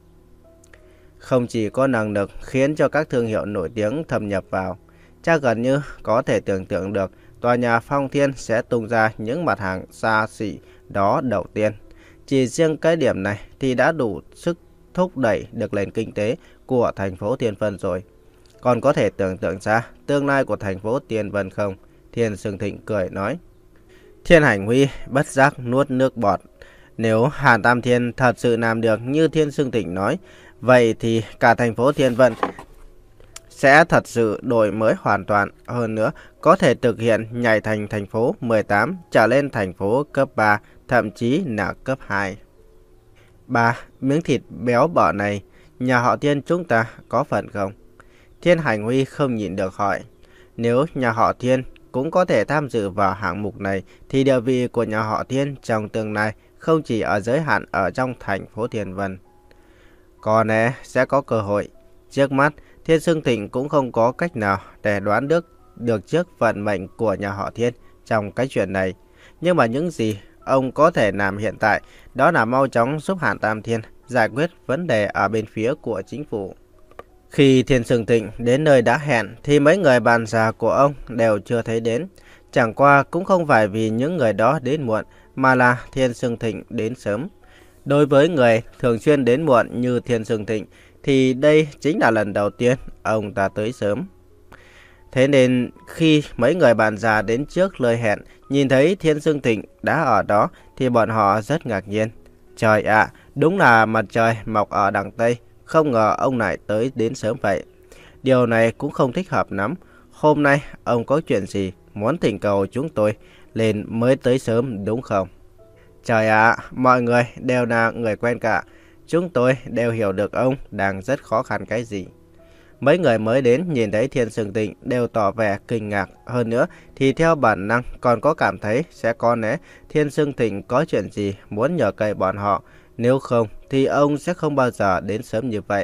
Không chỉ có năng lực khiến cho các thương hiệu nổi tiếng thâm nhập vào, cha gần như có thể tưởng tượng được tòa nhà Phong Thiên sẽ tung ra những mặt hàng xa xỉ đó đầu tiên. Chỉ riêng cái điểm này thì đã đủ sức thúc đẩy được nền kinh tế của thành phố Thiên Vân rồi. Còn có thể tưởng tượng ra tương lai của thành phố Thiên Vân không? Thiên Sương Thịnh cười nói. Thiên Hành Huy bất giác nuốt nước bọt. Nếu Hàn Tam Thiên thật sự làm được như Thiên Sương Thịnh nói, vậy thì cả thành phố Thiên Vân sẽ thật sự đổi mới hoàn toàn. Hơn nữa, có thể thực hiện nhảy thành thành phố mười tám trở lên thành phố cấp ba, thậm chí là cấp hai. Ba, miếng thịt béo bở này, nhà họ Thiên chúng ta có phần không? Thiên Hành Huy không nhịn được hỏi. Nếu nhà họ Thiên cũng có thể tham dự vào hạng mục này, thì địa vị của nhà họ Thiên trong tương lai không chỉ ở giới hạn ở trong thành phố Thiên Vân. Có lẽ sẽ có cơ hội. Trước mắt, Thiên Sương Thịnh cũng không có cách nào để đoán được, được trước vận mệnh của nhà họ Thiên trong cái chuyện này. Nhưng mà những gì ông có thể làm hiện tại đó là mau chóng giúp Hàn Tam Thiên giải quyết vấn đề ở bên phía của chính phủ. Khi Thiên Sương Thịnh đến nơi đã hẹn thì mấy người bạn già của ông đều chưa thấy đến. Chẳng qua cũng không phải vì những người đó đến muộn mà là Thiên Sương Thịnh đến sớm. Đối với người thường xuyên đến muộn như Thiên Sương Thịnh thì đây chính là lần đầu tiên ông ta tới sớm. Thế nên khi mấy người bạn già đến trước lời hẹn, nhìn thấy Thiên Sương Thịnh đã ở đó thì bọn họ rất ngạc nhiên. Trời ạ, đúng là mặt trời mọc ở đằng Tây, không ngờ ông lại tới đến sớm vậy. Điều này cũng không thích hợp lắm. Hôm nay ông có chuyện gì muốn thỉnh cầu chúng tôi lên mới tới sớm đúng không? Trời ạ, mọi người đều là người quen cả. Chúng tôi đều hiểu được ông đang rất khó khăn cái gì. Mấy người mới đến nhìn thấy Thiên Sương Thịnh đều tỏ vẻ kinh ngạc. Hơn nữa thì theo bản năng còn có cảm thấy sẽ có lẽ Thiên Sương Thịnh có chuyện gì muốn nhờ cậy bọn họ. Nếu không thì ông sẽ không bao giờ đến sớm như vậy.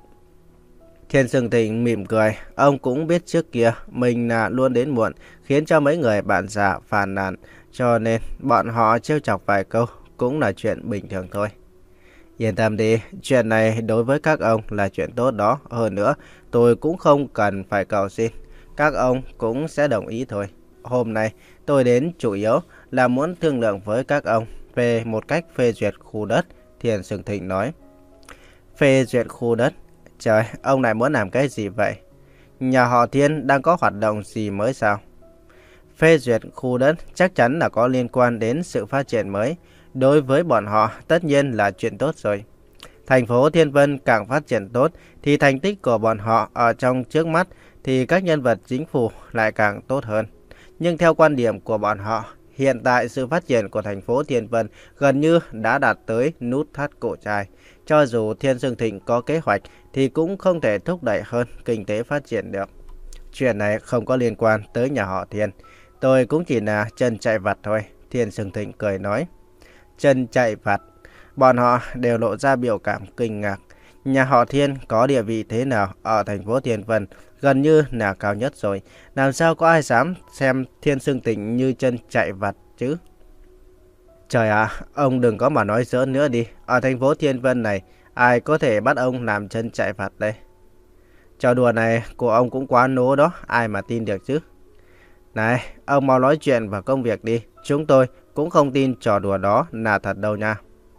Thiên Sương Thịnh mỉm cười. Ông cũng biết trước kia mình là luôn đến muộn, khiến cho mấy người bạn già phàn nàn. Cho nên bọn họ trêu chọc vài câu cũng là chuyện bình thường thôi. Yên tâm đi, chuyện này đối với các ông là chuyện tốt đó. Hơn nữa, tôi cũng không cần phải cầu xin. Các ông cũng sẽ đồng ý thôi. Hôm nay, tôi đến chủ yếu là muốn thương lượng với các ông về một cách phê duyệt khu đất, Thiên Sương Thịnh nói. Phê duyệt khu đất? Trời, ông lại muốn làm cái gì vậy? Nhà họ Thiên đang có hoạt động gì mới sao? Phê duyệt khu đất chắc chắn là có liên quan đến sự phát triển mới. Đối với bọn họ, tất nhiên là chuyện tốt rồi. Thành phố Thiên Vân càng phát triển tốt, thì thành tích của bọn họ ở trong trước mắt, thì các nhân vật chính phủ lại càng tốt hơn. Nhưng theo quan điểm của bọn họ, hiện tại sự phát triển của thành phố Thiên Vân gần như đã đạt tới nút thắt cổ chai. Cho dù Thiên Sương Thịnh có kế hoạch, thì cũng không thể thúc đẩy hơn kinh tế phát triển được. Chuyện này không có liên quan tới nhà họ Thiên. Tôi cũng chỉ là chân chạy vặt thôi, Thiên Sương Thịnh cười nói. Chân chạy vặt, bọn họ đều lộ ra biểu cảm kinh ngạc. Nhà họ Thiên có địa vị thế nào ở thành phố Thiên Vân gần như là cao nhất rồi. Làm sao có ai dám xem Thiên Sương Thịnh như chân chạy vặt chứ? Trời ạ, ông đừng có mà nói giỡn nữa đi. Ở thành phố Thiên Vân này, ai có thể bắt ông làm chân chạy vặt đây? Trò đùa này của ông cũng quá nố đó, ai mà tin được chứ? Này, ông mau nói chuyện vào công việc đi. Chúng tôi cũng không tin trò đùa đó là thật đâu nha.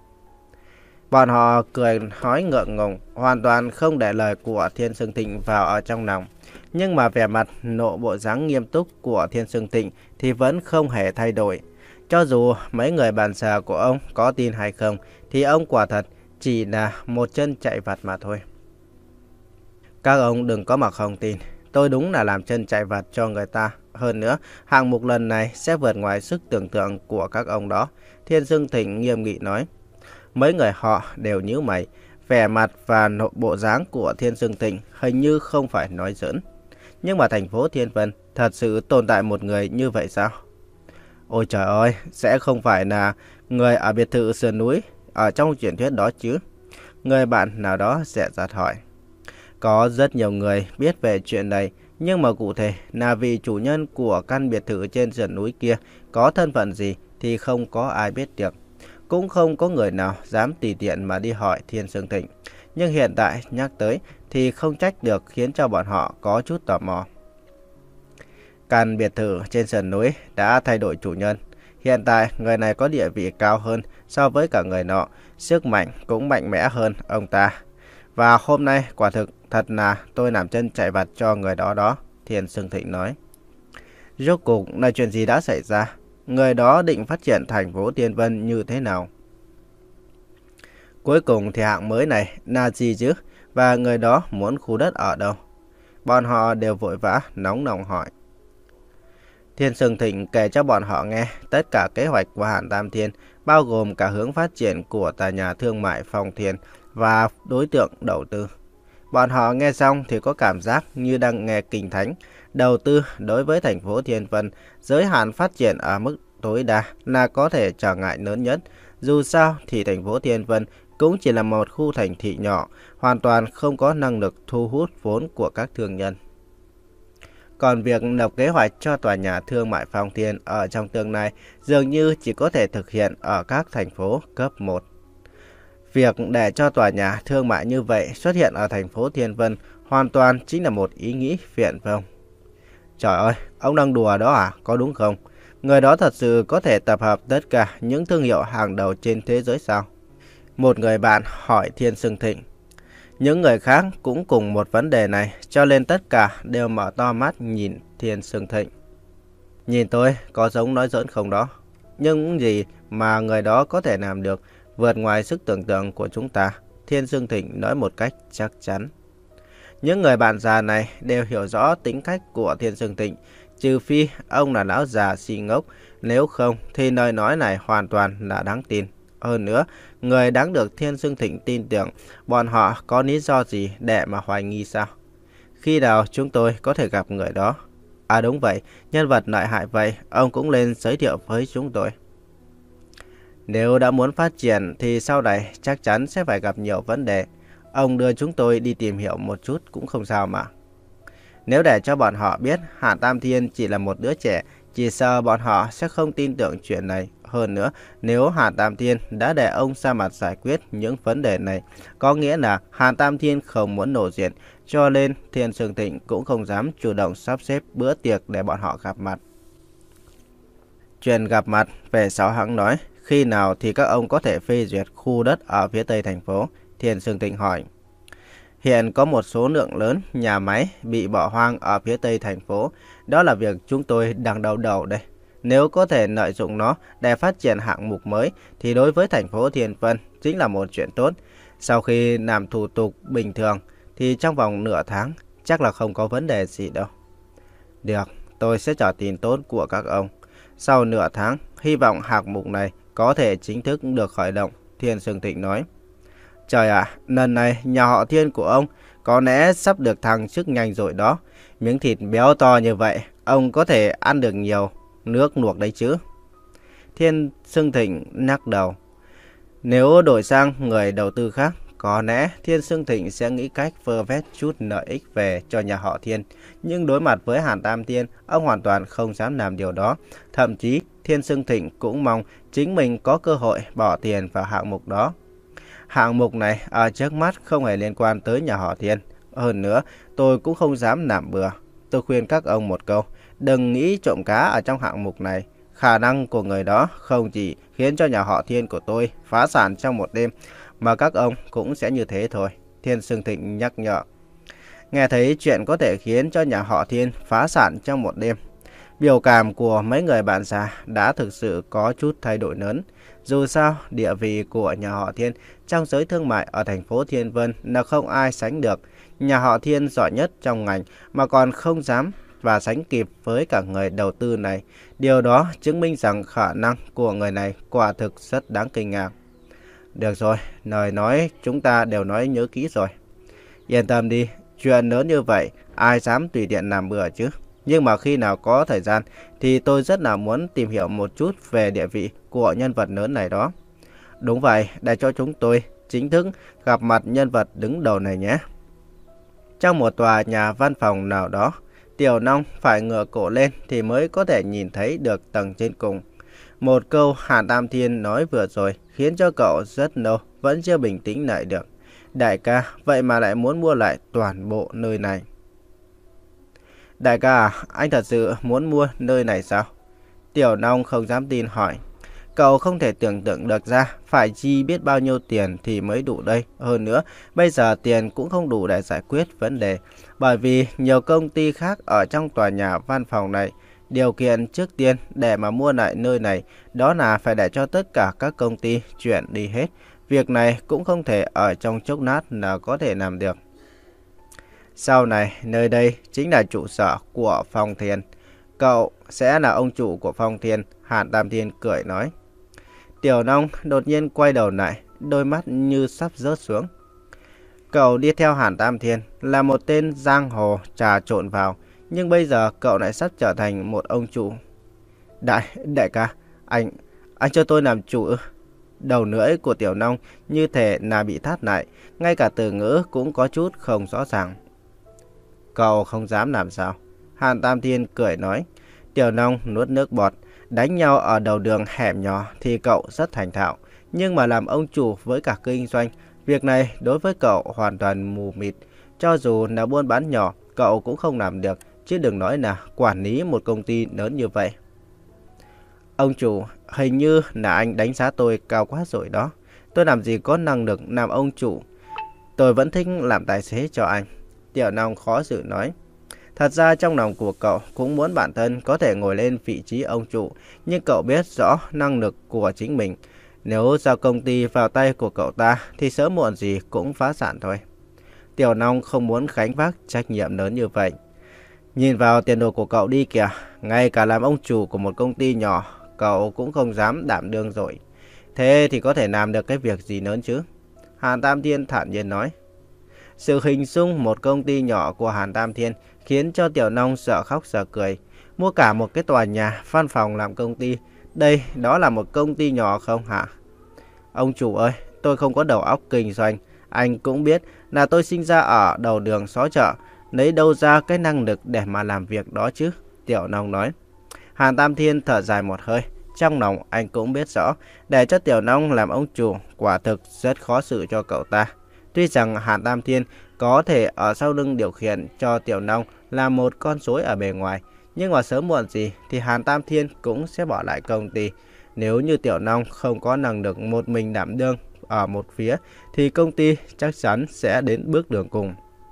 Bọn họ cười nói ngượng ngùng, hoàn toàn không để lời của Thiên Sương Thịnh vào ở trong lòng. Nhưng mà vẻ mặt nộ bộ dáng nghiêm túc của Thiên Sương Thịnh thì vẫn không hề thay đổi. Cho dù mấy người bạn già của ông có tin hay không, thì ông quả thật chỉ là một chân chạy vặt mà thôi. Các ông đừng có mà không tin. Tôi đúng là làm chân chạy vặt cho người ta. Hơn nữa, hạng mục lần này sẽ vượt ngoài sức tưởng tượng của các ông đó. Thiên Sương Thịnh nghiêm nghị nói. Mấy người họ đều nhíu mày. Vẻ mặt và bộ dáng của Thiên Sương Thịnh hình như không phải nói giỡn. Nhưng mà thành phố Thiên Vân thật sự tồn tại một người như vậy sao? Ôi trời ơi, sẽ không phải là người ở biệt thự sườn núi ở trong truyền thuyết đó chứ? Người bạn nào đó sẽ giật hỏi. Có rất nhiều người biết về chuyện này, nhưng mà cụ thể là vị chủ nhân của căn biệt thự trên sườn núi kia có thân phận gì thì không có ai biết được. Cũng không có người nào dám tùy tiện mà đi hỏi Thiên Sương Thịnh. Nhưng hiện tại nhắc tới thì không trách được khiến cho bọn họ có chút tò mò. Căn biệt thự trên sườn núi đã thay đổi chủ nhân. Hiện tại người này có địa vị cao hơn so với cả người nọ, sức mạnh cũng mạnh mẽ hơn ông ta. Và hôm nay quả thực thật là tôi làm chân chạy vặt cho người đó đó, Thiên Sương Thịnh nói. Rốt cuộc là chuyện gì đã xảy ra? Người đó định phát triển thành phố Thiên Vân như thế nào? Cuối cùng thì hạng mới này là gì chứ? Và người đó muốn khu đất ở đâu? Bọn họ đều vội vã nóng lòng hỏi. Thiên Sương Thịnh kể cho bọn họ nghe tất cả kế hoạch của Hàn Tam Thiên, bao gồm cả hướng phát triển của tòa nhà thương mại Phong Thiên và đối tượng đầu tư. Bọn họ nghe xong thì có cảm giác như đang nghe kinh thánh. Đầu tư đối với thành phố Thiên Vân, giới hạn phát triển ở mức tối đa là có thể trở ngại lớn nhất. Dù sao thì thành phố Thiên Vân cũng chỉ là một khu thành thị nhỏ, hoàn toàn không có năng lực thu hút vốn của các thương nhân. Còn việc lập kế hoạch cho tòa nhà thương mại Phong Thiên ở trong tương lai dường như chỉ có thể thực hiện ở các thành phố cấp một. Việc để cho tòa nhà thương mại như vậy xuất hiện ở thành phố Thiên Vân hoàn toàn chính là một ý nghĩ viển vông. Trời ơi, ông đang đùa đó à, có đúng không? Người đó thật sự có thể tập hợp tất cả những thương hiệu hàng đầu trên thế giới sao? Một người bạn hỏi Thiên Sương Thịnh. Những người khác cũng cùng một vấn đề này, cho nên tất cả đều mở to mắt nhìn Thiên Sương Thịnh. Nhìn tôi có giống nói giỡn không đó? Nhưng những gì mà người đó có thể làm được vượt ngoài sức tưởng tượng của chúng ta, Thiên Sương Thịnh nói một cách chắc chắn. Những người bạn già này đều hiểu rõ tính cách của Thiên Sương Thịnh, trừ phi ông là lão già si ngốc, nếu không thì lời nói này hoàn toàn là đáng tin. Hơn nữa, người đáng được Thiên Sương Thịnh tin tưởng, bọn họ có lý do gì để mà hoài nghi sao? Khi nào chúng tôi có thể gặp người đó? À đúng vậy, nhân vật lợi hại vậy, ông cũng lên giới thiệu với chúng tôi. Nếu đã muốn phát triển thì sau này chắc chắn sẽ phải gặp nhiều vấn đề. Ông đưa chúng tôi đi tìm hiểu một chút cũng không sao mà. Nếu để cho bọn họ biết Hàn Tam Thiên chỉ là một đứa trẻ, chỉ sợ bọn họ sẽ không tin tưởng chuyện này. Hơn nữa, nếu Hàn Tam Thiên đã để ông ra mặt giải quyết những vấn đề này, có nghĩa là Hàn Tam Thiên không muốn nổi diện, cho nên Thiên Sương Thịnh cũng không dám chủ động sắp xếp bữa tiệc để bọn họ gặp mặt. Chuyện gặp mặt về sau hãng nói, khi nào thì các ông có thể phê duyệt khu đất ở phía tây thành phố? Thiên Sương Thịnh hỏi. Hiện có một số lượng lớn nhà máy bị bỏ hoang ở phía tây thành phố. Đó là việc chúng tôi đang đau đầu đây. Nếu có thể lợi dụng nó để phát triển hạng mục mới thì đối với thành phố Thiên Vân chính là một chuyện tốt. Sau khi làm thủ tục bình thường thì trong vòng nửa tháng chắc là không có vấn đề gì đâu. Được, tôi sẽ chờ tin tốt của các ông. Sau nửa tháng, hy vọng hạng mục này có thể chính thức được khởi động, Thiên Sương Thịnh nói. Trời ạ, lần này nhà họ Thiên của ông có lẽ sắp được thăng chức nhanh rồi đó. Miếng thịt béo to như vậy, ông có thể ăn được nhiều nước luộc đấy chứ. Thiên Sương Thịnh lắc đầu. Nếu đổi sang người đầu tư khác, có lẽ Thiên Sương Thịnh sẽ nghĩ cách vơ vét chút lợi ích về cho nhà họ Thiên. Nhưng đối mặt với Hàn Tam Thiên, ông hoàn toàn không dám làm điều đó. Thậm chí, Thiên Sương Thịnh cũng mong chính mình có cơ hội bỏ tiền vào hạng mục đó. Hạng mục này ở trước mắt không hề liên quan tới nhà họ Thiên. Hơn nữa, tôi cũng không dám làm bừa. Tôi khuyên các ông một câu, đừng nghĩ trộm cá ở trong hạng mục này. Khả năng của người đó không chỉ khiến cho nhà họ Thiên của tôi phá sản trong một đêm, mà các ông cũng sẽ như thế thôi. Thiên Sương Thịnh nhắc nhở. Nghe thấy chuyện có thể khiến cho nhà họ Thiên phá sản trong một đêm, biểu cảm của mấy người bạn già đã thực sự có chút thay đổi lớn. Dù sao, địa vị của nhà họ Thiên trong giới thương mại ở thành phố Thiên Vân là không ai sánh được. Nhà họ Thiên giỏi nhất trong ngành mà còn không dám và sánh kịp với cả người đầu tư này. Điều đó chứng minh rằng khả năng của người này quả thực rất đáng kinh ngạc. Được rồi, lời nói chúng ta đều nói nhớ kỹ rồi. Yên tâm đi, chuyện lớn như vậy ai dám tùy tiện làm bừa chứ. Nhưng mà khi nào có thời gian thì tôi rất là muốn tìm hiểu một chút về địa vị của nhân vật lớn này đó. Đúng vậy, để cho chúng tôi chính thức gặp mặt nhân vật đứng đầu này nhé. Trong một tòa nhà văn phòng nào đó, Tiểu Long phải ngửa cổ lên thì mới có thể nhìn thấy được tầng trên cùng. Một câu Hàn Tam Thiên nói vừa rồi khiến cho cậu rất lâu vẫn chưa bình tĩnh lại được. Đại ca, vậy mà lại muốn mua lại toàn bộ nơi này. Đại ca à, anh thật sự muốn mua nơi này sao? Tiểu Long không dám tin hỏi. Cậu không thể tưởng tượng được ra phải chi biết bao nhiêu tiền thì mới đủ đây. Hơn nữa, bây giờ tiền cũng không đủ để giải quyết vấn đề. Bởi vì nhiều công ty khác ở trong tòa nhà văn phòng này, điều kiện trước tiên để mà mua lại nơi này đó là phải để cho tất cả các công ty chuyển đi hết. Việc này cũng không thể ở trong chốc lát là có thể làm được. Sau này, nơi đây chính là trụ sở của Phong Thiên. Cậu sẽ là ông chủ của Phong Thiên, Hàn Tam Thiên cười nói. Tiểu Long đột nhiên quay đầu lại, đôi mắt như sắp rớt xuống. Cậu đi theo Hàn Tam Thiên là một tên giang hồ trà trộn vào, nhưng bây giờ cậu lại sắp trở thành một ông chủ. Đại, đại ca, anh, anh cho tôi làm chủ ư? Đầu lưỡi của Tiểu Long như thể là bị thắt lại, ngay cả từ ngữ cũng có chút không rõ ràng. Cậu không dám làm sao? Hàn Tam Thiên cười nói. Tiểu Long nuốt nước bọt. Đánh nhau ở đầu đường hẻm nhỏ thì cậu rất thành thạo. Nhưng mà làm ông chủ với cả kinh doanh, việc này đối với cậu hoàn toàn mù mịt. Cho dù là buôn bán nhỏ, cậu cũng không làm được. Chứ đừng nói là quản lý một công ty lớn như vậy. Ông chủ, hình như là anh đánh giá tôi cao quá rồi đó. Tôi làm gì có năng lực làm ông chủ. Tôi vẫn thích làm tài xế cho anh. Tiểu Long khó xử nói. Thật ra trong lòng của cậu cũng muốn bản thân có thể ngồi lên vị trí ông chủ, nhưng cậu biết rõ năng lực của chính mình. Nếu giao công ty vào tay của cậu ta thì sớm muộn gì cũng phá sản thôi. Tiểu Long không muốn gánh vác trách nhiệm lớn như vậy. Nhìn vào tiền đồ của cậu đi kìa, ngay cả làm ông chủ của một công ty nhỏ, cậu cũng không dám đảm đương rồi. Thế thì có thể làm được cái việc gì lớn chứ? Hàn Tam Thiên thản nhiên nói. Sự hình dung một công ty nhỏ của Hàn Tam Thiên khiến cho Tiểu Long sợ khóc sợ cười. Mua cả một cái tòa nhà, văn phòng làm công ty. Đây, đó là một công ty nhỏ không hả? Ông chủ ơi, tôi không có đầu óc kinh doanh. Anh cũng biết là tôi sinh ra ở đầu đường xó chợ. Lấy đâu ra cái năng lực để mà làm việc đó chứ? Tiểu Long nói. Hàn Tam Thiên thở dài một hơi. Trong lòng anh cũng biết rõ, để cho Tiểu Long làm ông chủ quả thực rất khó xử cho cậu ta. Tuy rằng Hàn Tam Thiên có thể ở sau lưng điều khiển cho Tiểu Long là một con rối ở bề ngoài, nhưng mà sớm muộn gì thì Hàn Tam Thiên cũng sẽ bỏ lại công ty. Nếu như Tiểu Long không có năng lực một mình đảm đương ở một phía, thì công ty chắc chắn sẽ đến bước đường cùng.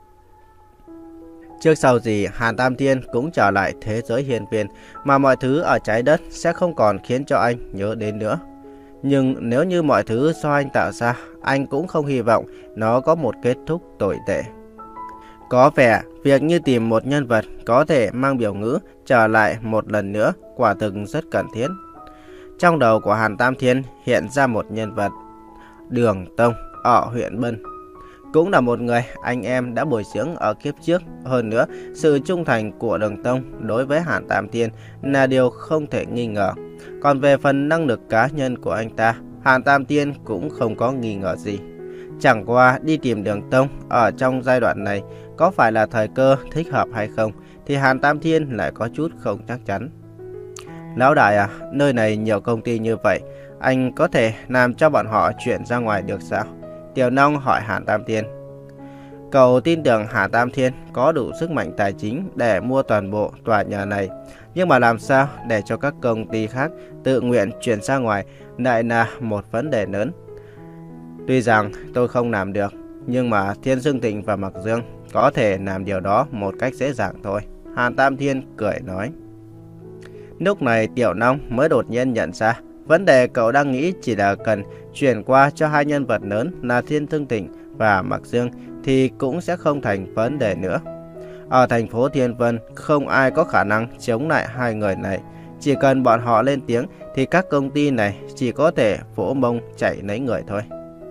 Trước sau gì, Hàn Tam Thiên cũng trở lại thế giới hiên viên, mà mọi thứ ở trái đất sẽ không còn khiến cho anh nhớ đến nữa. Nhưng nếu như mọi thứ do anh tạo ra, anh cũng không hy vọng nó có một kết thúc tồi tệ. Có vẻ, việc như tìm một nhân vật có thể mang biểu ngữ trở lại một lần nữa quả thực rất cần thiết. Trong đầu của Hàn Tam Thiên hiện ra một nhân vật, Đường Tông ở huyện Bân. Cũng là một người anh em đã bồi dưỡng ở kiếp trước. Hơn nữa, sự trung thành của Đường Tông đối với Hàn Tam Thiên là điều không thể nghi ngờ. Còn về phần năng lực cá nhân của anh ta, Hàn Tam Thiên cũng không có nghi ngờ gì. Chẳng qua đi tìm Đường Tông ở trong giai đoạn này có phải là thời cơ thích hợp hay không thì Hàn Tam Thiên lại có chút không chắc chắn. Lão đại à, nơi này nhiều công ty như vậy, anh có thể làm cho bọn họ chuyển ra ngoài được sao? Tiểu Long hỏi Hàn Tam Thiên. Cậu tin tưởng Hàn Tam Thiên có đủ sức mạnh tài chính để mua toàn bộ tòa nhà này. Nhưng mà làm sao để cho các công ty khác tự nguyện chuyển ra ngoài lại là một vấn đề lớn. Tuy rằng tôi không làm được, nhưng mà Thiên Dương Thịnh và Mạc Dương có thể làm điều đó một cách dễ dàng thôi. Hàn Tam Thiên cười nói. Lúc này Tiểu Long mới đột nhiên nhận ra vấn đề cậu đang nghĩ chỉ là cần chuyển qua cho hai nhân vật lớn là Thiên Dương Thịnh và Mạc Dương thì cũng sẽ không thành vấn đề nữa. Ở thành phố Thiên Vân không ai có khả năng chống lại hai người này. Chỉ cần bọn họ lên tiếng thì các công ty này chỉ có thể vỗ mông chạy lấy người thôi.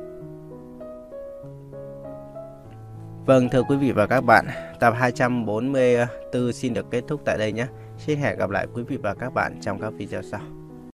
Vâng, thưa quý vị và các bạn, tập hai trăm bốn mươi tư xin được kết thúc tại đây nhé. Xin hẹn gặp lại quý vị và các bạn trong các video sau.